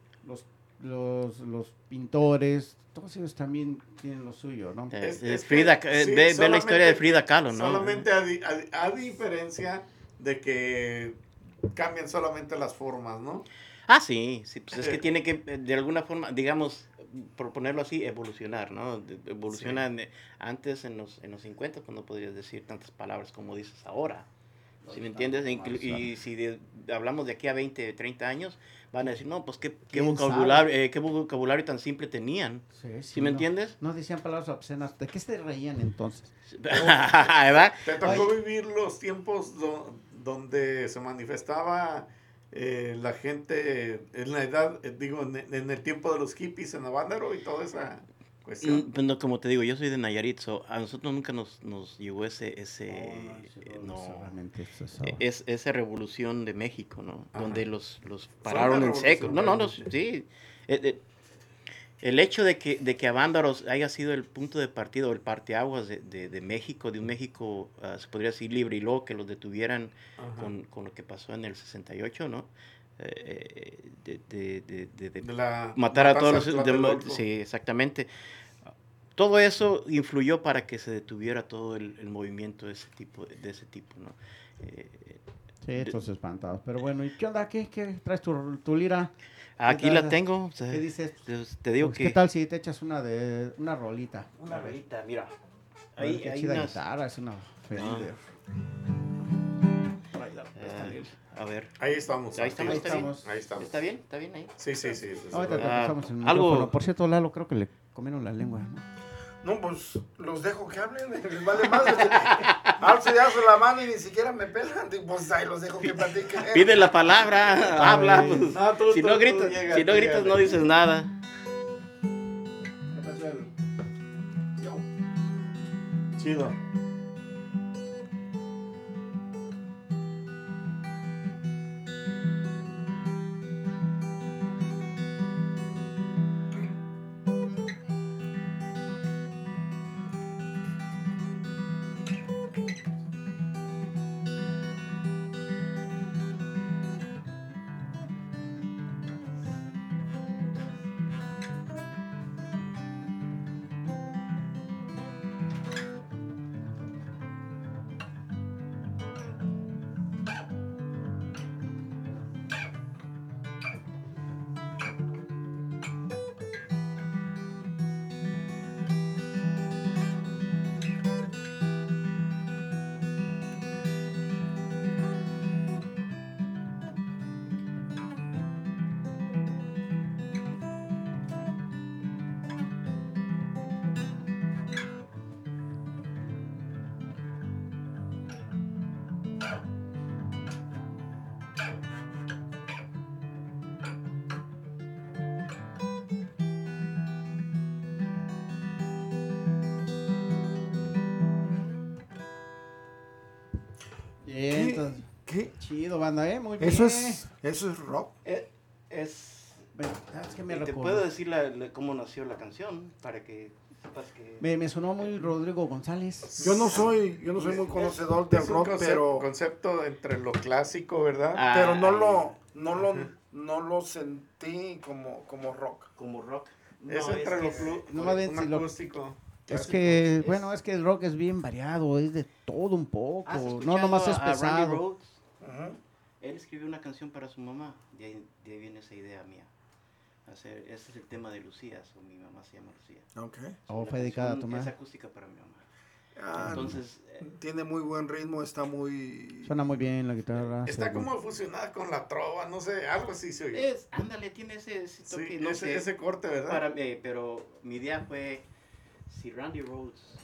los pintores, todos ellos también tienen lo suyo, ¿no? Frida, ve la historia de Frida Kahlo, ¿no? Solamente a diferencia de que cambian solamente las formas, ¿no? Sí, pues es que tiene que, de alguna forma, digamos, por ponerlo así, evolucionar, ¿no? Evoluciona antes en los 50, pues no podrías decir tantas palabras como dices ahora. ¿Sí me entiendes? Y si hablamos de aquí a 20, 30 años, van a decir, no, pues qué vocabulario tan simple tenían. ¿Sí me entiendes? No decían palabras obscenas. ¿De qué se reían entonces? ¿Verdad? Te tocó vivir los tiempos donde se manifestaba la gente en la edad, en el tiempo de los hippies en Avándaro y toda esa cuestión. Pues no, como te digo, yo soy de Nayarit, a nosotros nunca nos llegó esa revolución de México, ¿no? Ajá. Donde los pararon en seco. Sí. El hecho de que Avándaros haya sido el punto de partida o el parteaguas de México, de un México, se podría decir libre y luego que los detuvieran con lo que pasó en el 68, ¿no? Matar a todos los... Sí, exactamente. Todo eso influyó para que se detuviera todo el movimiento de ese tipo, ¿no? Sí, estos espantados. Pero bueno, ¿y qué onda? ¿Qué traes tu lira? Aquí la tengo. ¿Qué dices? Te digo pues, que... ¿Qué tal si te echas una rolita? Una rolita, mira. Ahí, qué chida guitarra, es una Fender. A ver. Ahí estamos. Ahí estamos. Ahí estamos. ¿Está bien? ¿Está bien ahí? Sí. Ahorita te pasamos el algo... micrófono. Por cierto, Lalo, creo que le comieron la lengua, ¿no? No, pues los dejo que hablen, les vale más. Alzo y alzo la mano y ni siquiera me pelan. Pues ahí los dejo que platiquen. Pide la palabra, habla. Pues. No, si no gritas, no dices nada. Chido. Bien, entonces, ¿Qué? Chido, banda, muy bien. Eso es rock. Es que me te recordó. puedo decir cómo nació la canción para que sepas que Me sonó muy Rodrigo González. Yo no soy muy conocedor del Es un rock, pero concepto entre lo clásico, ¿verdad? pero no lo sentí como rock. Como rock. Es entre lo un acústico. Es que, bueno, es que el rock es bien variado, es de todo un poco. No nomás es a Randy pesado. Rhoads? Él escribió una canción para su mamá, de ahí viene esa idea mía. Ese es el tema de Lucía, mi mamá se llama Lucía. Okay. Fue dedicada a tu mamá. Es acústica para mi mamá. Entonces, tiene muy buen ritmo, está muy... Suena muy bien la guitarra. Está como fusionada con la trova, no sé, algo así se oye. Ándale, tiene ese toque, Sí, no sé. ese corte, ¿verdad? Pero mi idea fue, si Randy Rhoads,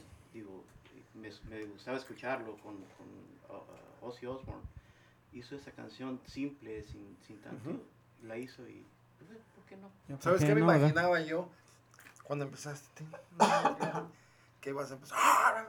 me gustaba escucharlo con Ozzy Osbourne, hizo esa canción simple, sin tanto, la hizo y, pues, ¿por qué no? ¿Sabes qué me imaginaba yo cuando empezaste? Que ibas a empezar.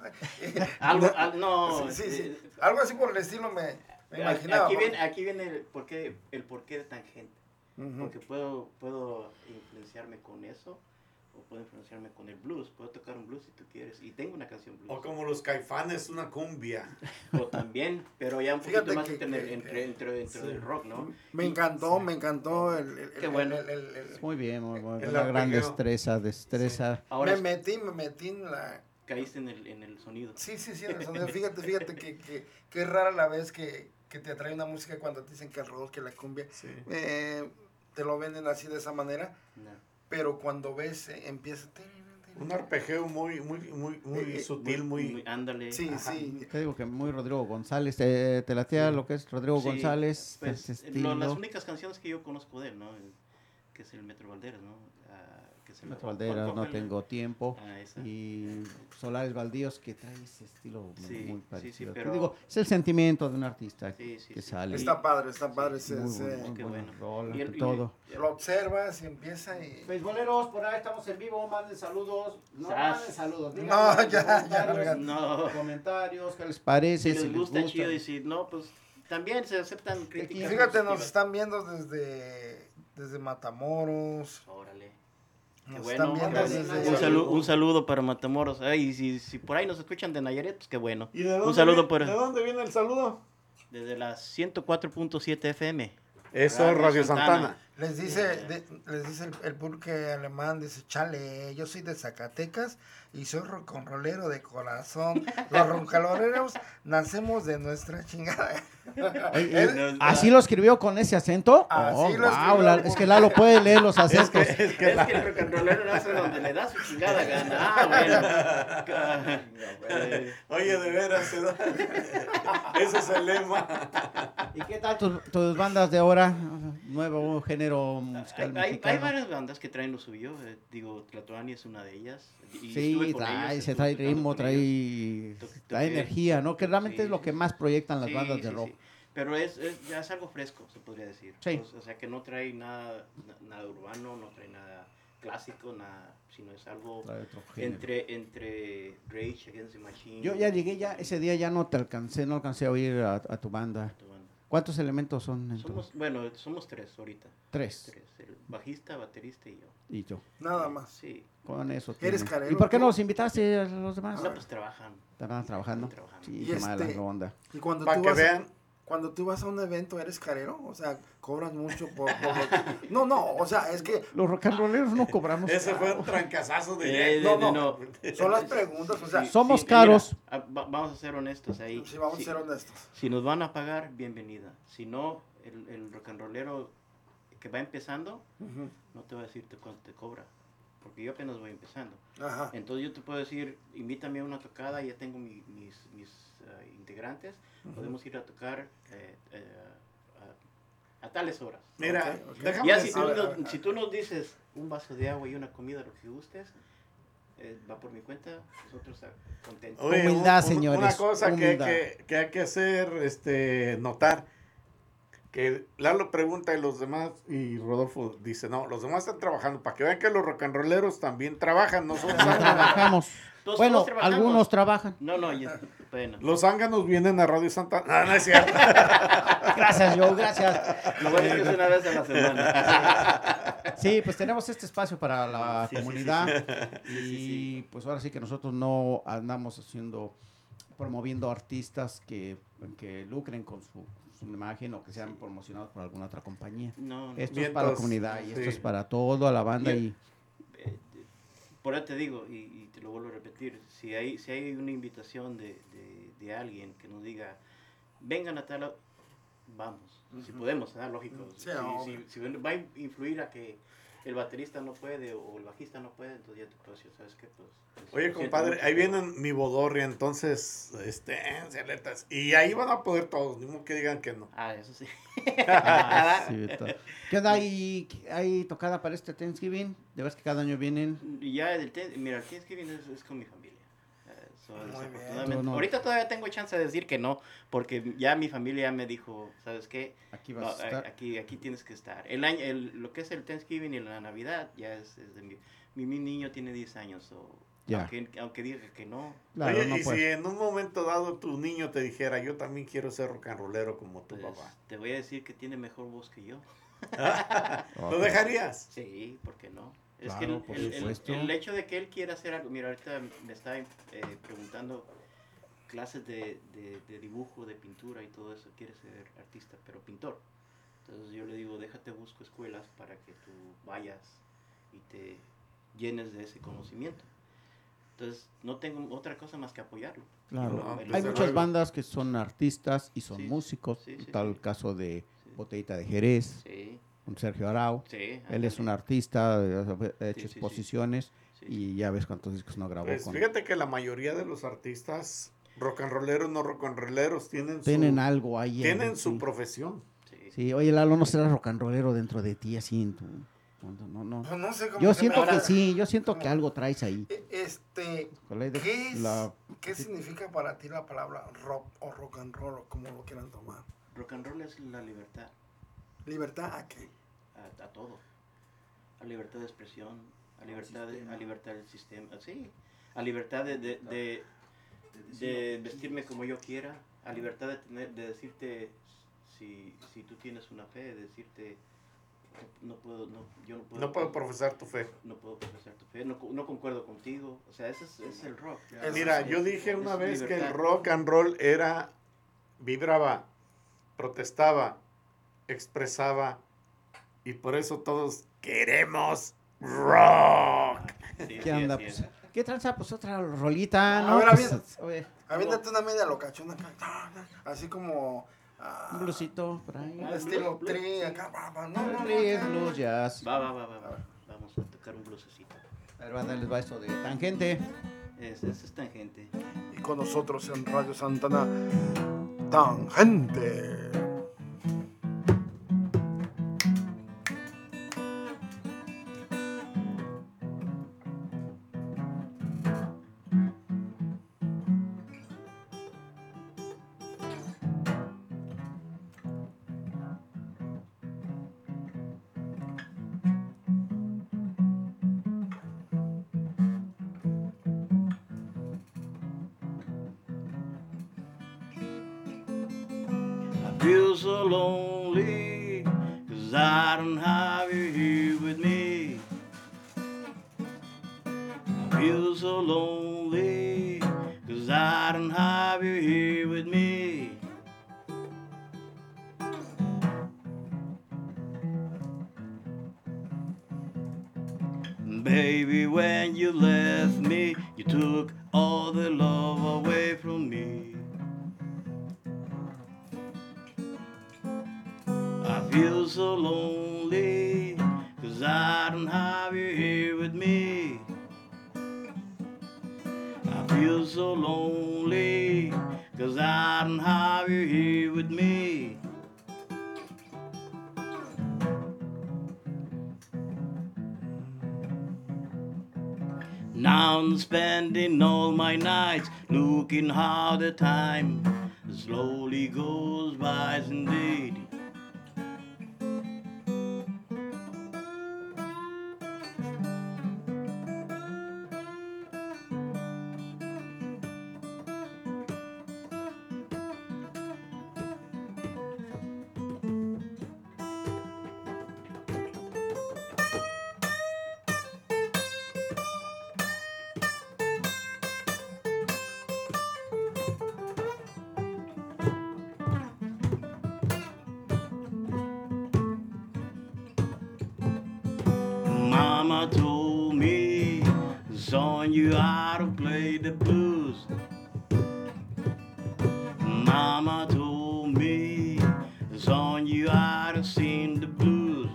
Sí. Algo así por el estilo me imaginaba. Aquí viene el porqué de Tangente. Porque puedo influenciarme con eso, o puedo influenciarme con el blues. Puedo tocar un blues si tú quieres, y tengo una canción blues. O como los Caifanes, una cumbia. O también, pero ya un poquito más entre el rock, ¿no? Me encantó el Qué bueno. Muy bien, una gran destreza. Sí. Ahora me metí en la... Caíste en el sonido. Sí, en el sonido. Fíjate que es rara la vez que te atrae una música cuando te dicen que el rock, que la cumbia. Sí. Te lo venden así de esa manera. No. Pero cuando ves, empieza... Un arpegio muy sutil, muy... Ándale. Sí. Te digo que muy Rodrigo González. ¿Te latía lo que es Rodrigo González? Pues, ese estilo? las únicas canciones que yo conozco de él, ¿no? Que es el Metro Valderas, ¿no? Metro Valderas, No Tengo Tiempo. Y Solares Baldíos, que trae ese estilo muy parecido. Sí, Te pero... digo, es el sentimiento de un artista que sale. Está padre. Muy buena rola, todo. Lo observas y empieza y... Beisboleros, por ahí estamos en vivo, manden saludos. Manden saludos. No, comentarios, ¿qué les parece? Si les gusta, chido, y si no, pues también se aceptan críticas. Fíjate, nos están viendo desde Matamoros. Órale. Qué bueno, un saludo para Matamoros. Y si por ahí nos escuchan de Nayarit, pues qué bueno. ¿Y de dónde viene el saludo? Desde la 104.7 FM. Eso, Radio Santana. Les dice el pulque alemán, dice, chale, yo soy de Zacatecas y soy roconrolero de corazón. Los roncaloreros nacemos de nuestra chingada. ¿Así lo escribió con ese acento? Es que Lalo puede leer los acentos. Es que el rocanrolero nace donde le da su chingada gana. Oye, de veras, ese es el lema. ¿Y qué tal tus bandas de ahora? Nuevo género musical mexicano. Hay varias bandas que traen lo suyo. Tlatoani es una de ellas. Se trae ritmo, trae energía, ¿no? Que realmente es lo que más proyectan las bandas de rock. Sí. Pero ya es algo fresco, se podría decir. Sí. O sea, que no trae nada urbano, no trae nada clásico, nada, sino es algo Trae otro género. entre Rage Against the Machine. Yo ya llegué, ese día ya no alcancé a oír a tu banda. ¿Cuántos elementos son en tu? Somos 3 ahorita. 3. El bajista, baterista y yo. Y yo. Nada más. Sí. Con eso. ¿Eres tiene. carero ¿Y por qué tú? no los invitaste a los demás? No, pues trabajan. ¿Estaban trabajando? Sí, Y qué mala onda. Y cuando Pa' tú que vas, vean. cuando tú vas a un evento, ¿eres carero? O sea, cobras mucho por No, o sea, es que... Los rock and rolleros no cobramos. Ese fue un trancazazo de... No. Son las preguntas, o sea... Somos caros. Mira, vamos a ser honestos ahí. Sí, vamos a ser honestos. Si nos van a pagar, bienvenida. Si no, el rock and rollero que va empezando, no te va a decirte cuánto te cobra. Porque yo apenas voy empezando. Ajá. Entonces yo te puedo decir, invítame a una tocada, ya tengo mis integrantes, podemos ir a tocar a tales horas. Mira, déjame ya decir- si tú nos dices un vaso de agua y una comida, lo que gustes, va por mi cuenta, nosotros contentos. Oye, Humildad, un- señores, Una cosa humildad. que hay que hacer, notar, que Lalo pregunta y los demás, y Rodolfo dice, no, los demás están trabajando, para que vean que los rock and rolleros también trabajan, nosotros Trabajamos. Todos Bueno, trabajamos. algunos trabajan. No, bueno. Los zánganos vienen a Radio Santa... No, no es cierto. Gracias, Joe, gracias. Lo bueno es que es una vez a la semana. Sí, pues tenemos este espacio para la Sí, sí, comunidad sí. y pues ahora sí que nosotros no andamos promoviendo artistas que lucren con su imagen o que sean promocionados por alguna otra compañía. No, no. Esto es para la Vientos, comunidad y sí. esto es para toda la banda y Por eso te digo, y te lo vuelvo a repetir, si hay una invitación de alguien que nos diga, vengan a tal, vamos, si podemos, lógico. Sí, si va a influir a que el baterista no puede o el bajista no puede, entonces ya te puedo decir, ¿sabes qué? Pues, Oye, lo siento compadre, mucho, ahí pero- vienen mi bodorria, entonces, alertas. Y ahí van a poder todos, ni modo que digan que no. Ah, eso sí. sí, Beto. ¿Qué onda? ¿Hay tocada para este Thanksgiving? ¿De veras que cada año vienen? Y ya, mira, el Thanksgiving es con mi familia. Desafortunadamente. Tú no. Ahorita todavía tengo chance de decir que no, porque ya mi familia me dijo, ¿sabes qué? Aquí vas a estar. Aquí tienes que estar. Lo que es el Thanksgiving y la Navidad ya es de mi niño tiene 10 años, Ya. aunque diga que no. Claro, Oye, no y puede. si en un momento dado tu niño te dijera, yo también quiero ser rock and rollero como tu Pues, papá, te voy a decir que tiene mejor voz que yo. ¿lo dejarías? Sí, ¿por qué no? Es Claro, que por supuesto. el hecho de que él quiera hacer algo, mira, ahorita me está preguntando clases de dibujo, de pintura y todo eso, quiere ser artista, pero pintor. Entonces yo le digo, déjate busco escuelas para que tú vayas y te llenes de ese conocimiento. Entonces no tengo otra cosa más que apoyarlo. Claro. Yo, Hay muchas bandas que son artistas y son Sí, músicos. sí, sí, Tal sí. el caso de Botellita de Jerez, Sí. un Sergio Arau. Sí, Él es ándale. un artista, ha hecho Sí, sí, sí. exposiciones Sí. y ya ves cuántos discos no grabó. Pues fíjate que la mayoría de los artistas rock and rolleros, no rock and rolleros, Tienen algo ahí. tienen sí. su profesión. Sí, oye, Lalo, ¿no será rock and rollero dentro de ti así en tu... No. Pues no sé cómo Yo se siento me- que sí, yo siento que algo traes ahí. ¿Qué significa para ti la palabra rock o rock and roll o como lo quieran tomar? Rock and roll es la libertad. ¿Libertad a qué? A todo. A libertad de expresión, a libertad del sistema, sí. A libertad de vestirme como yo quiera, a libertad de decirte si tú tienes una fe, de decirte yo no puedo. No puedo profesar tu fe. No puedo profesar tu fe, no concuerdo contigo. O sea, ese es el rock. Mira, yo dije una vez que el rock and roll vibraba, protestaba, expresaba, y por eso todos queremos rock. ¿Qué onda? Pues, ¿qué tranza? Pues otra rolita, A ¿no? ver, Pues, oye, aviéntate una media locachona acá. Así como... un blusito por ahí. estilo tri, acá. Tri, blues, jazz. Va. Vamos a tocar un bluesecito. A ver, les va esto de Tangente. Ese es Tangente. Y con nosotros en Radio Santana, Tangente. feel so lonely, 'cause I don't have you here with me. I feel so lonely, 'cause I don't have you here with me. Baby, when you left me, you took all the love away from me. I feel so lonely, 'cause I don't have you here with me. I feel so lonely, 'cause I don't have you here with me. Now I'm spending all my nights looking how the time slowly goes by indeed. Mama told me, son, you how to play the blues. Mama told me, son, you how to sing the blues.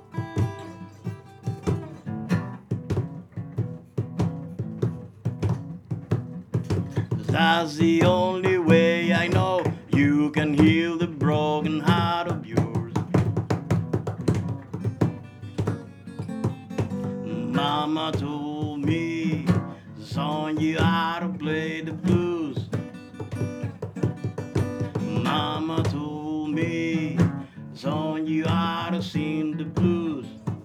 That's the only way I know you can heal the broken heart of yours. Mama told me, son, you how to play the blues. Mama told me, son, you how to sing the blues.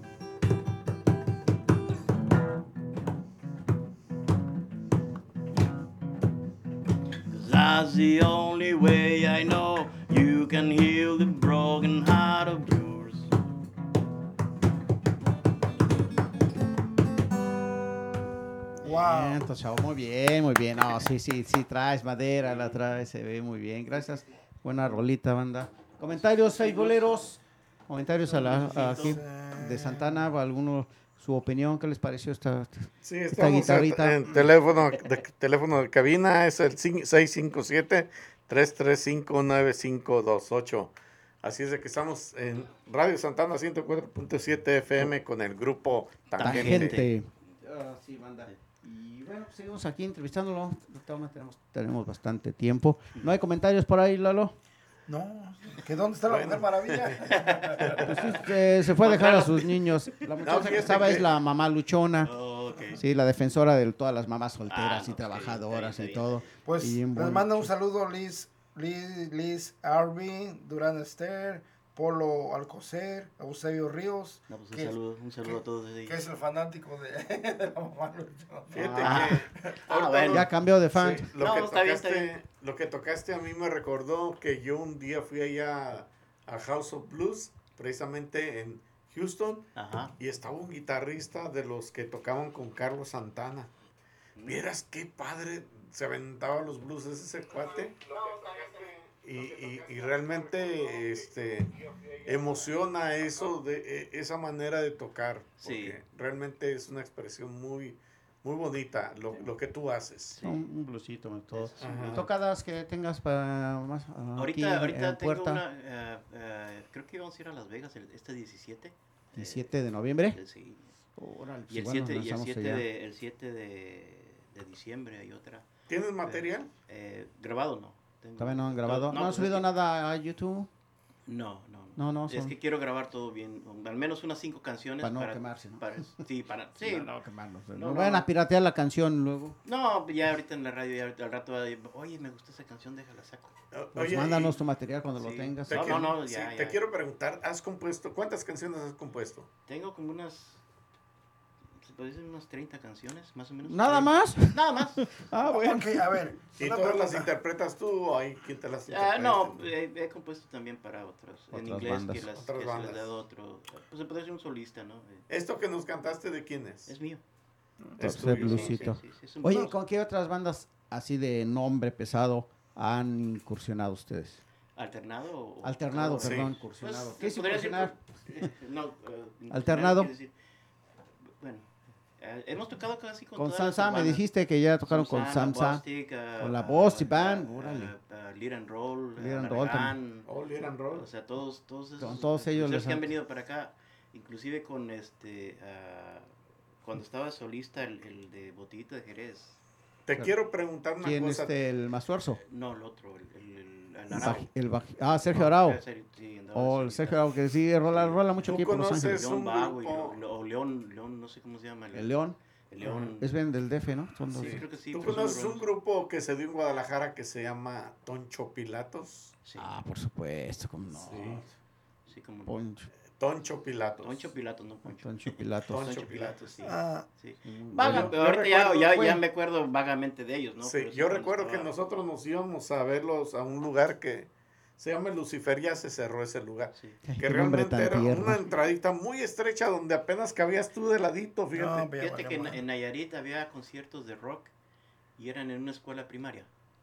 That's the only way I know you can heal the broken heart of yours. Wow. Bien, chavo, muy bien, muy bien. No, sí, sí, sí, traes madera, la traes, se ve muy bien. Gracias. Buena rolita, banda. Comentarios, boleros. Comentarios aquí de Santana, alguno su opinión, ¿qué les pareció esta guitarrita? En teléfono de cabina es el 657-335-9528. Así es de que estamos en Radio Santana 104.7 FM con el grupo Tangente. Sí, banda. Y bueno, pues seguimos aquí entrevistándolo. Tenemos bastante tiempo. ¿No hay comentarios por ahí, Lalo? No, ¿que dónde está la Mujer Maravilla? Pues sí, se fue a dejar a sus niños. La muchacha que estaba es la mamá luchona. Sí, la defensora de todas las mamás solteras y trabajadoras y todo. Pues y les manda un saludo Liz Arby, Durán Esther, Polo Alcocer, Eusebio Ríos. No, pues un saludo a todos ellos. Que es el fanático de la mamá luchona. Fíjate que ya cambió de fan. Sí, lo que tocaste a mí me recordó que yo un día fui allá a House of Blues, precisamente en Houston, y estaba un guitarrista de los que tocaban con Carlos Santana. Vieras qué padre se aventaba los blues ese cuate. Y realmente emociona eso, de esa manera de tocar, porque realmente es una expresión muy, muy bonita lo que tú haces. Un bluesito, todo. Tocadas que tengas para más ahorita tengo puerta. una, creo que vamos a ir a Las Vegas este 17. 17 de noviembre. Sí. Órale, Y el bueno, 7 de diciembre hay otra. ¿Tienes material? Grabado no. ¿Todavía no han grabado? ¿No han subido nada a YouTube? No. Es que quiero grabar todo bien, al menos unas 5 canciones. Para no quemarse, ¿no? No quemarnos. No vayan a piratear la canción luego. No, ya ahorita en la radio, ya al rato, oye, me gustó esa canción, déjala saco. Pues mándanos tu material cuando lo tengas. Te quiero preguntar, ¿cuántas canciones has compuesto? Tengo como unas se puede decir unas 30 canciones, más o menos. ¿Nada más? Nada más. Ah, bueno. Ok, a ver. ¿Y una todas las pregunta. interpretas tú o hay quien te las interpreta? No, he compuesto también para otros. En Otras inglés bandas. que, las, Otras que se les bandas. ha dado otro. Pues se puede decir un solista, ¿no? ¿Esto que nos cantaste de quién es? Es mío. Es Entonces, tuyo. bluesito. Sí, sí, es un Oye, blues. ¿con qué otras bandas así de nombre pesado han incursionado ustedes? ¿Alternado o...? Alternado, Sí. perdón, incursionado. Pues, ¿Qué es podría decir incursionar? no, Alternado. quiere decir- bueno, hemos tocado casi con Con todas Sam las Sam, me bandas. dijiste que ya tocaron con la Sam Sam. Bostic, Con la Bostic Band, órale. Lead and Roll, Lead and Roll Narragán, Oh, Lead and Roll. o sea, todos esos Con todos ellos muchachos les que han han- venido para acá, inclusive con cuando estaba solista el de Botellita de Jerez. Te quiero preguntar una ¿Quién cosa. el Masuerzo? No, el otro, el Arao. Sergio Arao. Sí, andaba de O el solista. Sergio Arao, que sí, rola mucho aquí por Los Ángeles. León Vago o León, no sé cómo se llama. El León. El León. Es bien del DF, ¿no? Son dos. Sí, creo que sí. ¿Tú pues, conoces son un grupo que se dio en Guadalajara que se llama Toncho Pilatos? Sí. Ah, por supuesto, cómo no. Sí, como no. Poncho. Toncho Pilatos. Toncho Pilatos, no Poncho. Toncho Pilatos. Toncho Pilatos, sí. Ah. Sí. Muy Vaga, bueno. pero Yo ahorita recuerdo- ya me acuerdo vagamente de ellos, ¿no? Sí, Pero yo cuando recuerdo que estaba- nosotros nos íbamos a verlos a un lugar que se llama Lucifer, ya se cerró ese lugar. Ay, Que qué nombre realmente tan era tierno. una entradita muy estrecha donde apenas cabías tú de ladito, fíjate. No, Fíjate que vaya, en Nayarit había conciertos de rock y eran en una escuela primaria.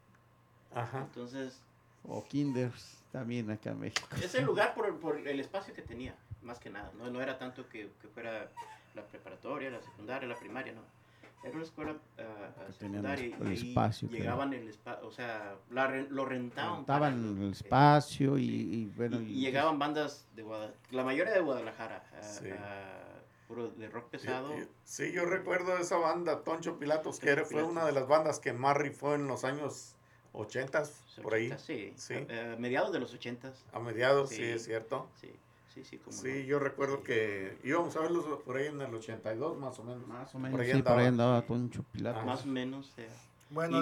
Ajá. Entonces, O Kinders, también acá en México. ese lugar por el espacio que tenía, más que nada. No era tanto que fuera la preparatoria, la secundaria, la primaria, no. Era una escuela tenían secundaria el y ahí espacio que llegaban el espacio, o sea, lo rentaban. Estaban el espacio y bueno. Y llegaban bandas de Guadalajara, la mayoría de Guadalajara, Sí. puro de rock pesado. Sí, yo recuerdo esa banda, Toncho Pilatos, que fue Pilatos. una de las bandas que más rifó en los años 80, por ahí. 80, sí, Sí. mediados de los 80s. A mediados, sí, es cierto. Sí, como Sí, yo recuerdo que íbamos a verlos por ahí en el 82, más o menos. Más o menos, Por ahí sí, por ahí andaba. andaba Toncho Pilatos. más o menos. Bueno,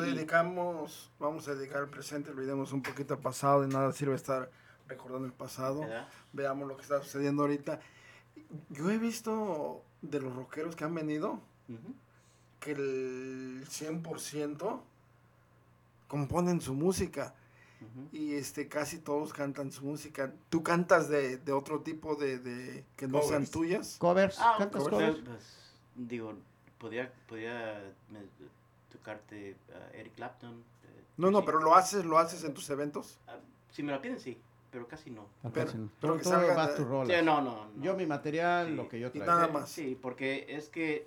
vamos a dedicar el presente, olvidemos un poquito el pasado, de nada sirve estar recordando el pasado. ¿Verdad? Veamos lo que está sucediendo ahorita. Yo he visto de los rockeros que han venido que el 100% componen su música y casi todos cantan su música. ¿Tú cantas de otro tipo de que no sean Covers. tuyas? Covers, Ah, ¿cantas covers, covers? pues, digo, podía tocarte Eric Clapton. No, sí. pero lo haces en tus eventos. Si me lo piden, sí, pero casi no. Casi no. pero Tú- que tú salga vas de- tus rolas. Sí, no. Yo mi material, Sí. lo que yo Y traigo. nada más. Sí, porque es que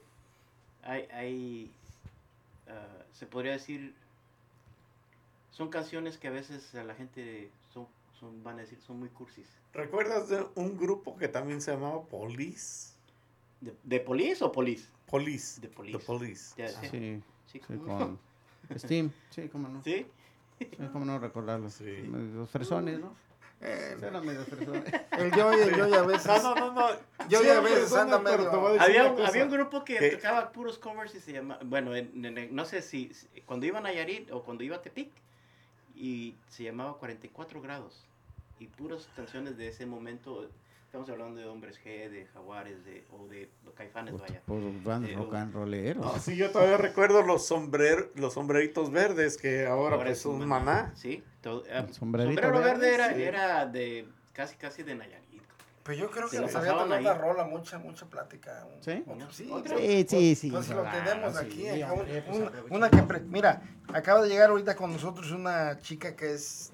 se podría decir, son canciones que a veces a la gente van a decir, son muy cursis. ¿Recuerdas de un grupo que también se llamaba Police? ¿De Police o Police? Police. De Police. The Police. Ya, Sí, sí. sí, ¿cómo con Steam, sí, cómo no. ¿Sí? Sí, cómo no recordarlo. Sí. Los fresones, ¿no? Eran medio fresones. El yo a veces. No. Yo Sí, ya a eran veces personas, anda pero medio. te voy a decir una cosa. Había un grupo que Que- tocaba puros covers y se llama, bueno, no sé si cuando iba a Nayarit o cuando iba a Tepic, y se llamaba 44 grados, y puras canciones de ese momento. Estamos hablando de Hombres G, de Jaguares, o de los Caifanes, vaya. Por bandas rock and rolleros. No, sí, yo todavía recuerdo los sombreritos verdes que ahora pues es son Maná. Sí, sombrerito sombrero verde verde, era de casi de Nayarit. Pero yo creo Se que la nos había pasaban tocado ahí. otra rola, mucha plática. ¿Sí? Sí, ¿Otra? Sí, Pues lo claro, tenemos sí, aquí. hombre, acá, pues una aprovechemos. mira, acaba de llegar ahorita con nosotros una chica que es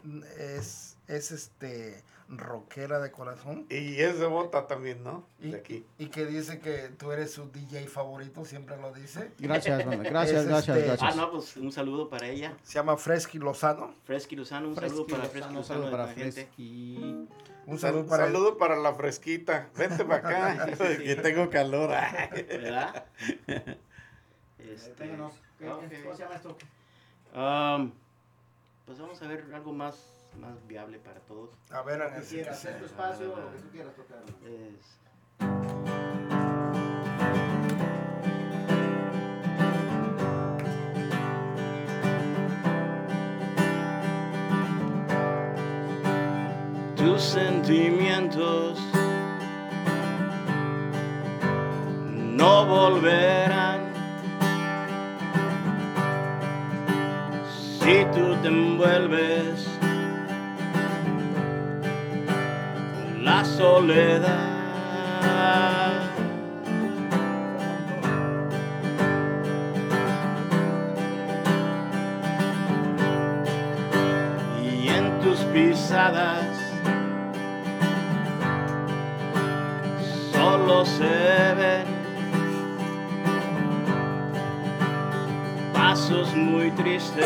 rockera de corazón. Y es devota también, ¿no? Y, De aquí. y que dice que tú eres su DJ favorito, siempre lo dice. Gracias, bueno, gracias, Es gracias. Ah, no, pues un saludo para ella. Se llama Fresky Lozano. Fresky Luzano, un Fresky saludo para Lozano, Fresky un Luzano. saludo para de la gente. Fresky. Un saludo para él. Saludo para la fresquita. Vente para acá, que tengo calor. ¿Verdad? Ténganos. ¿Cómo se llama esto? Pues vamos a ver algo más viable para todos. A ver, Lo Ana, que sí, quieras, sí. en tu espacio, lo que tú quieras tocar. Tus sentimientos no volverán. Si tú te envuelves con la soledad, y en tus pisadas solo se ven pasos muy tristes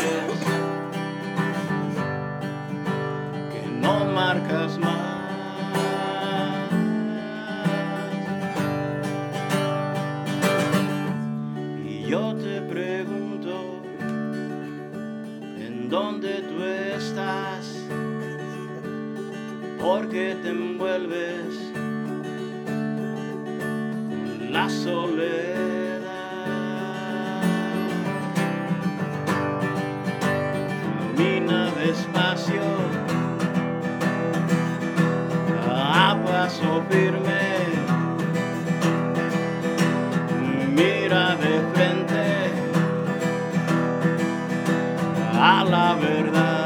que no marcas más. Y yo te pregunto, ¿en dónde tú estás? ¿Por qué te envuelves con la soledad? Camina despacio, a paso firme, mira de frente a la verdad.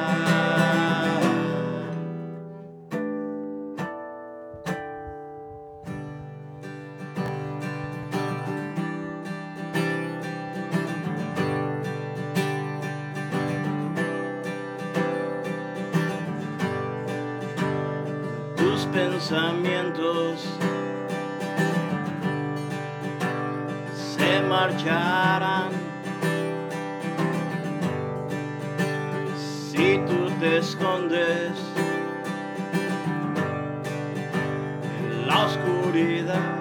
Tus pensamientos se marcharán si tú te escondes en la oscuridad.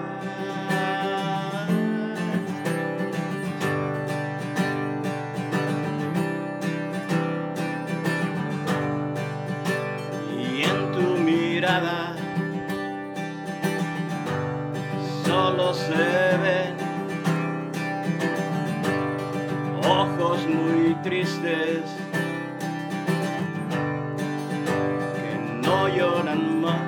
Y en tu mirada solo se ven ojos muy tristes que no lloran más.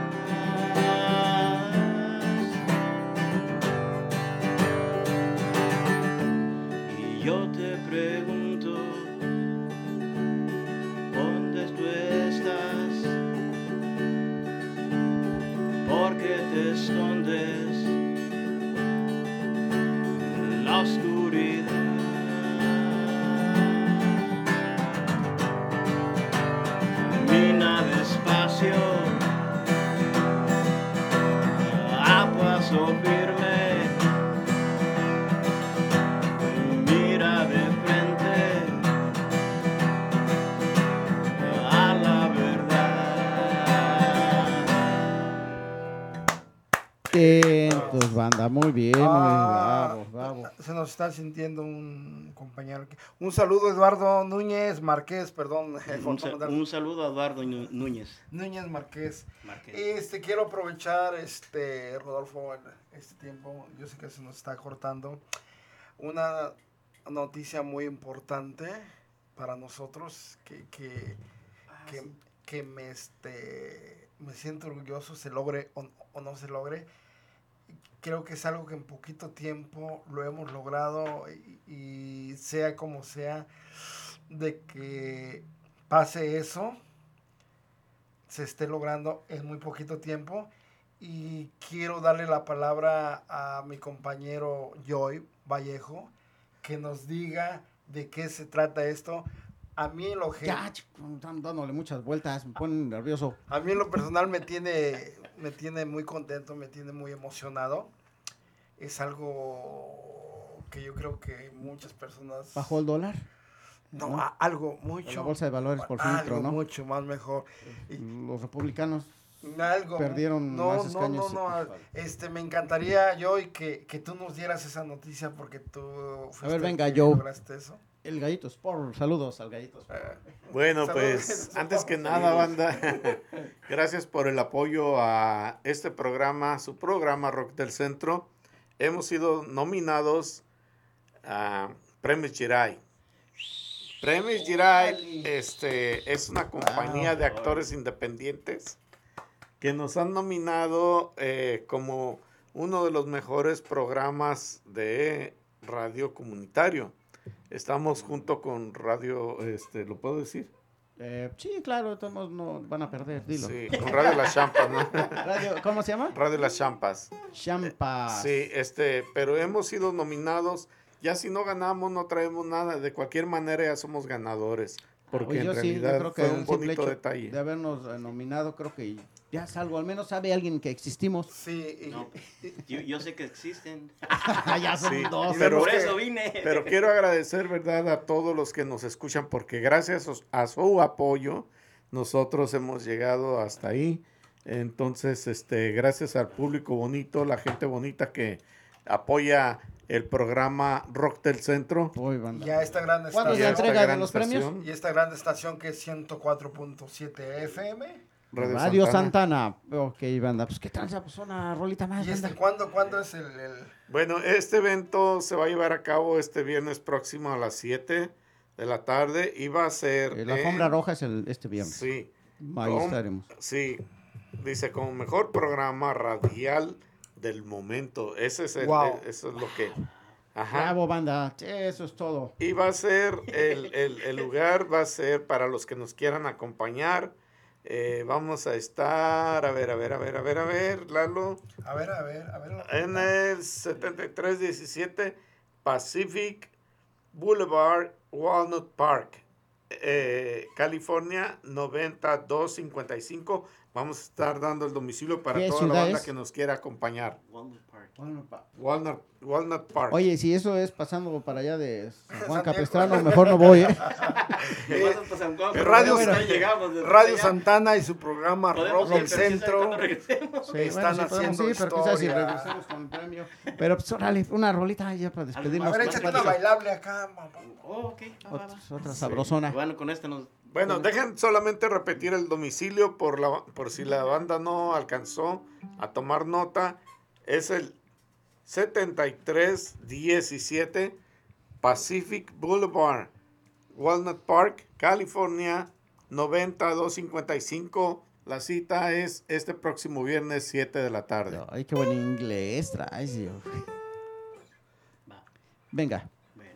Y yo te pregunto, ¿dónde tú estás? ¿Por qué te escondes en la oscuridad? Camina despacio, a paso firme, mira de frente a la verdad. Entonces, banda, muy bien, muy bravo, bravo. Se nos está sintiendo un compañero aquí. Un saludo, Eduardo Núñez Márquez, perdón. Un saludo a Eduardo Núñez. Núñez Márquez. Quiero aprovechar, Rodolfo, este tiempo, yo sé que se nos está cortando, una noticia muy importante para nosotros que me siento orgulloso, se logre o no se logre. Creo que es algo que en poquito tiempo lo hemos logrado y sea como sea, de que pase eso, se esté logrando en muy poquito tiempo. Y quiero darle la palabra a mi compañero Joy Vallejo, que nos diga de qué se trata esto. A mí en lo Ya, están dándole muchas vueltas, me ponen nervioso. A mí en lo personal me tiene muy contento, me tiene muy emocionado. Es algo que yo creo que muchas personas... ¿Bajó el dólar? No, algo mucho... La bolsa de valores por filtro, ¿no? Mucho más mejor. Los republicanos algo perdieron más escaños. Me encantaría, Joy, que tú nos dieras esa noticia porque tú fuiste, a ver, venga, Joe. Lograste eso. El Gallito Sport, saludos al Gallito Sport. Bueno, pues antes que nada, banda, gracias por el apoyo a este programa, su programa Rock del Centro. Hemos sido nominados a Premios Giray. Premios Giray es una compañía de actores independientes que nos han nominado como uno de los mejores programas de radio comunitario. Estamos junto con radio, ¿lo puedo decir? Sí, claro, todos no van a perder, dilo. Sí, con Radio Las Champas, ¿no? ¿Cómo se llama? Radio Las Champas. Champas. Sí, pero hemos sido nominados. Ya si no ganamos, no traemos nada. De cualquier manera ya somos ganadores. Porque en realidad creo que fue un el simple bonito hecho detalle. de habernos nominado, creo que ya es algo. Al menos sabe alguien que existimos. Sí. No, yo sé que existen. Ya son dos. Pero, por eso vine. Pero quiero agradecer, ¿verdad?, a todos los que nos escuchan, porque gracias a su apoyo, nosotros hemos llegado hasta ahí. Entonces, gracias al público bonito, la gente bonita que apoya el programa Rock del Centro. Ya esta gran ¿Cuándo se entrega de los premios? Y esta gran estación que es 104.7 FM. Radio Santana. Ok, banda. Pues qué tranza, pues una rolita más. ¿Y banda. cuándo es el...? Bueno, este evento se va a llevar a cabo este viernes próximo a las 7 de la tarde y va a ser... La alfombra roja es este viernes. Sí. Ahí estaremos. Sí. Dice, como mejor programa radial del momento. Ese es Wow. eso es lo que... Ajá. Bravo, banda. Eso es todo. Y va a ser, el lugar va a ser para los que nos quieran acompañar. Vamos a estar, a ver, Lalo. A ver. En el 7317 Pacific Boulevard, Walnut Park, California 90255. Vamos a estar dando el domicilio para ¿Qué toda la ciudad banda es? que nos quiera acompañar. Walnut Walnut Park. Oye, si eso es pasando para allá de San Juan Capistrano, mejor no voy, Radio Santana y su programa Rock del ir, Centro Sí, están bueno, sí, haciendo sí, pero quizás si historia. regresamos con el premio. Pero pues órale, una rolita ya para despedirnos. A ver, échate una bailable acá. Otra sabrosona. Bueno, con este nos... Bueno, dejen solamente repetir el domicilio por si la banda no alcanzó a tomar nota. Es el 7317 Pacific Boulevard, Walnut Park, California 90255. La cita es este próximo viernes 7 de la tarde. Ay, qué buen inglés traes, Dios. Venga.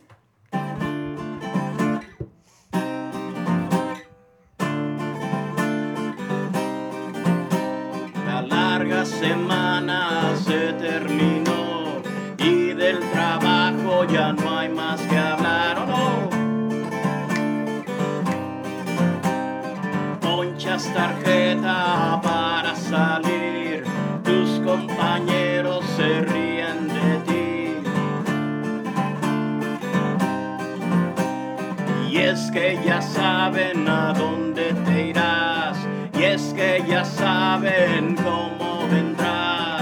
La larga semana se terminó y del trabajo ya no hay más que hablar, ¿o no? Ponchas tarjeta para salir, tus compañeros se ríen de ti. Y es que ya saben a dónde te irás, y es que ya saben cómo vendrás.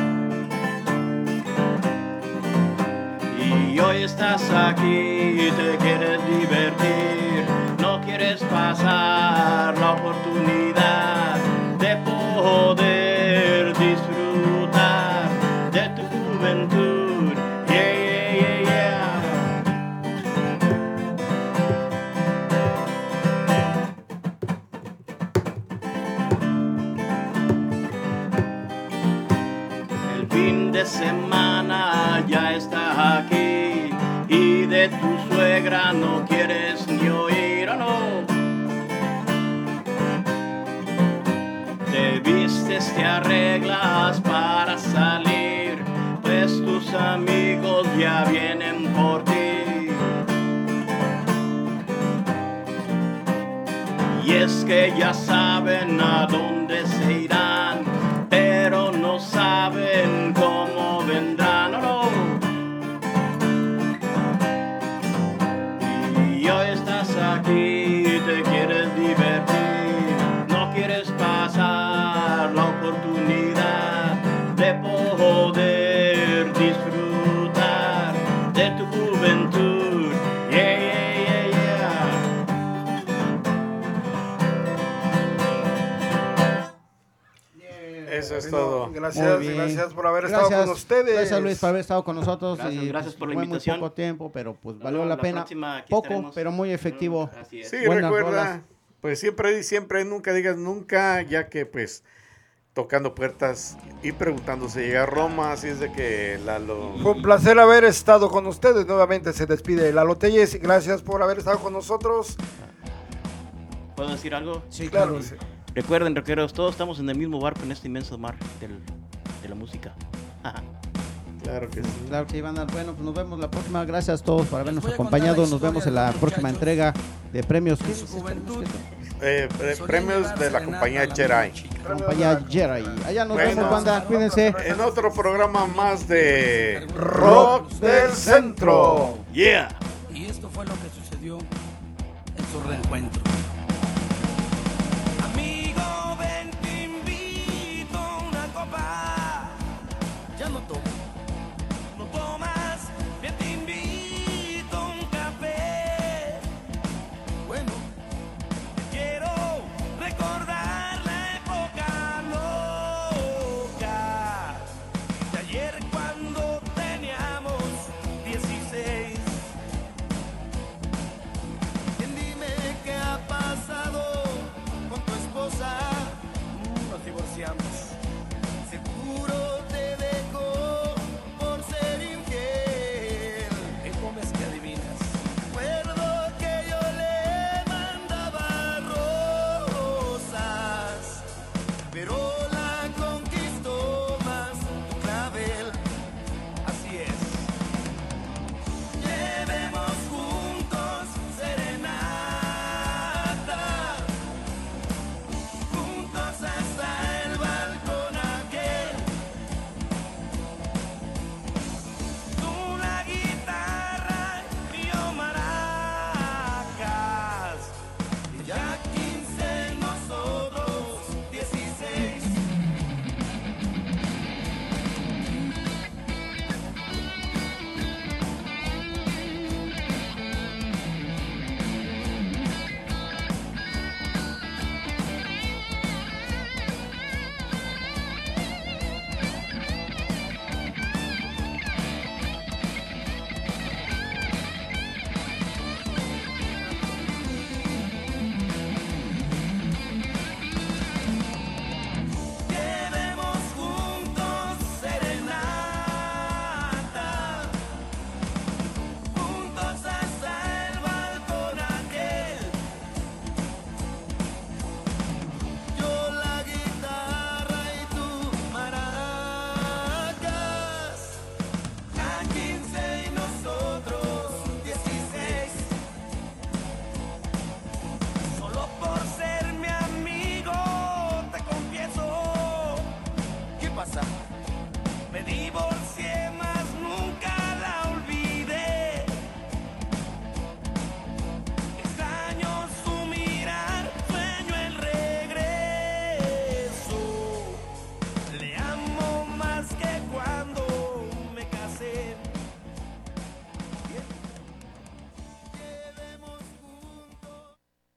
Y hoy estás aquí, te quieres divertir, no quieres pasar la oportunidad de poder disfrutar de tu juventud. Yeah, yeah, yeah. El fin de semana ya está aquí y de tu suegra no quieres ni oír, ¿o no? Te vistes, te arreglas para salir, pues tus amigos ya vienen por ti. Y es que ya saben a dónde se irán, pero no saben cómo vendrán, ¿o no? Y hoy estás aquí, te quieres divertir, no quieres pasar la oportunidad de poder disfrutar de tu juventud. Yeah, yeah, yeah, Eso es todo. Gracias por haber estado con ustedes. Gracias, Luis, por haber estado con nosotros. Gracias por la fue invitación. muy poco tiempo, pero pues No, valió no, la la pena. próxima aquí Poco, estaremos. pero muy efectivo. Así es. Sí, Buenas recuerda, rolas. pues siempre nunca digas nunca, ya que pues tocando puertas y preguntando si llega a Roma, así es de que Lalo... Fue un placer haber estado con ustedes. Nuevamente se despide Lalo Telles. Gracias por haber estado con nosotros. ¿Puedo decir algo? Sí, claro. Sí. Recuerden, rockeros, todos estamos en el mismo barco en este inmenso mar de la música. Claro que sí. Claro que sí, banda. Bueno, pues nos vemos la próxima. Gracias a todos por habernos acompañado. Nos vemos en la próxima entrega de premios. Premios de la compañía Jerai. Compañía Jerai. Allá nos vemos, banda. Cuídense. En otro programa más de Rock del Centro. Yeah. Y esto fue lo que sucedió en su reencuentro.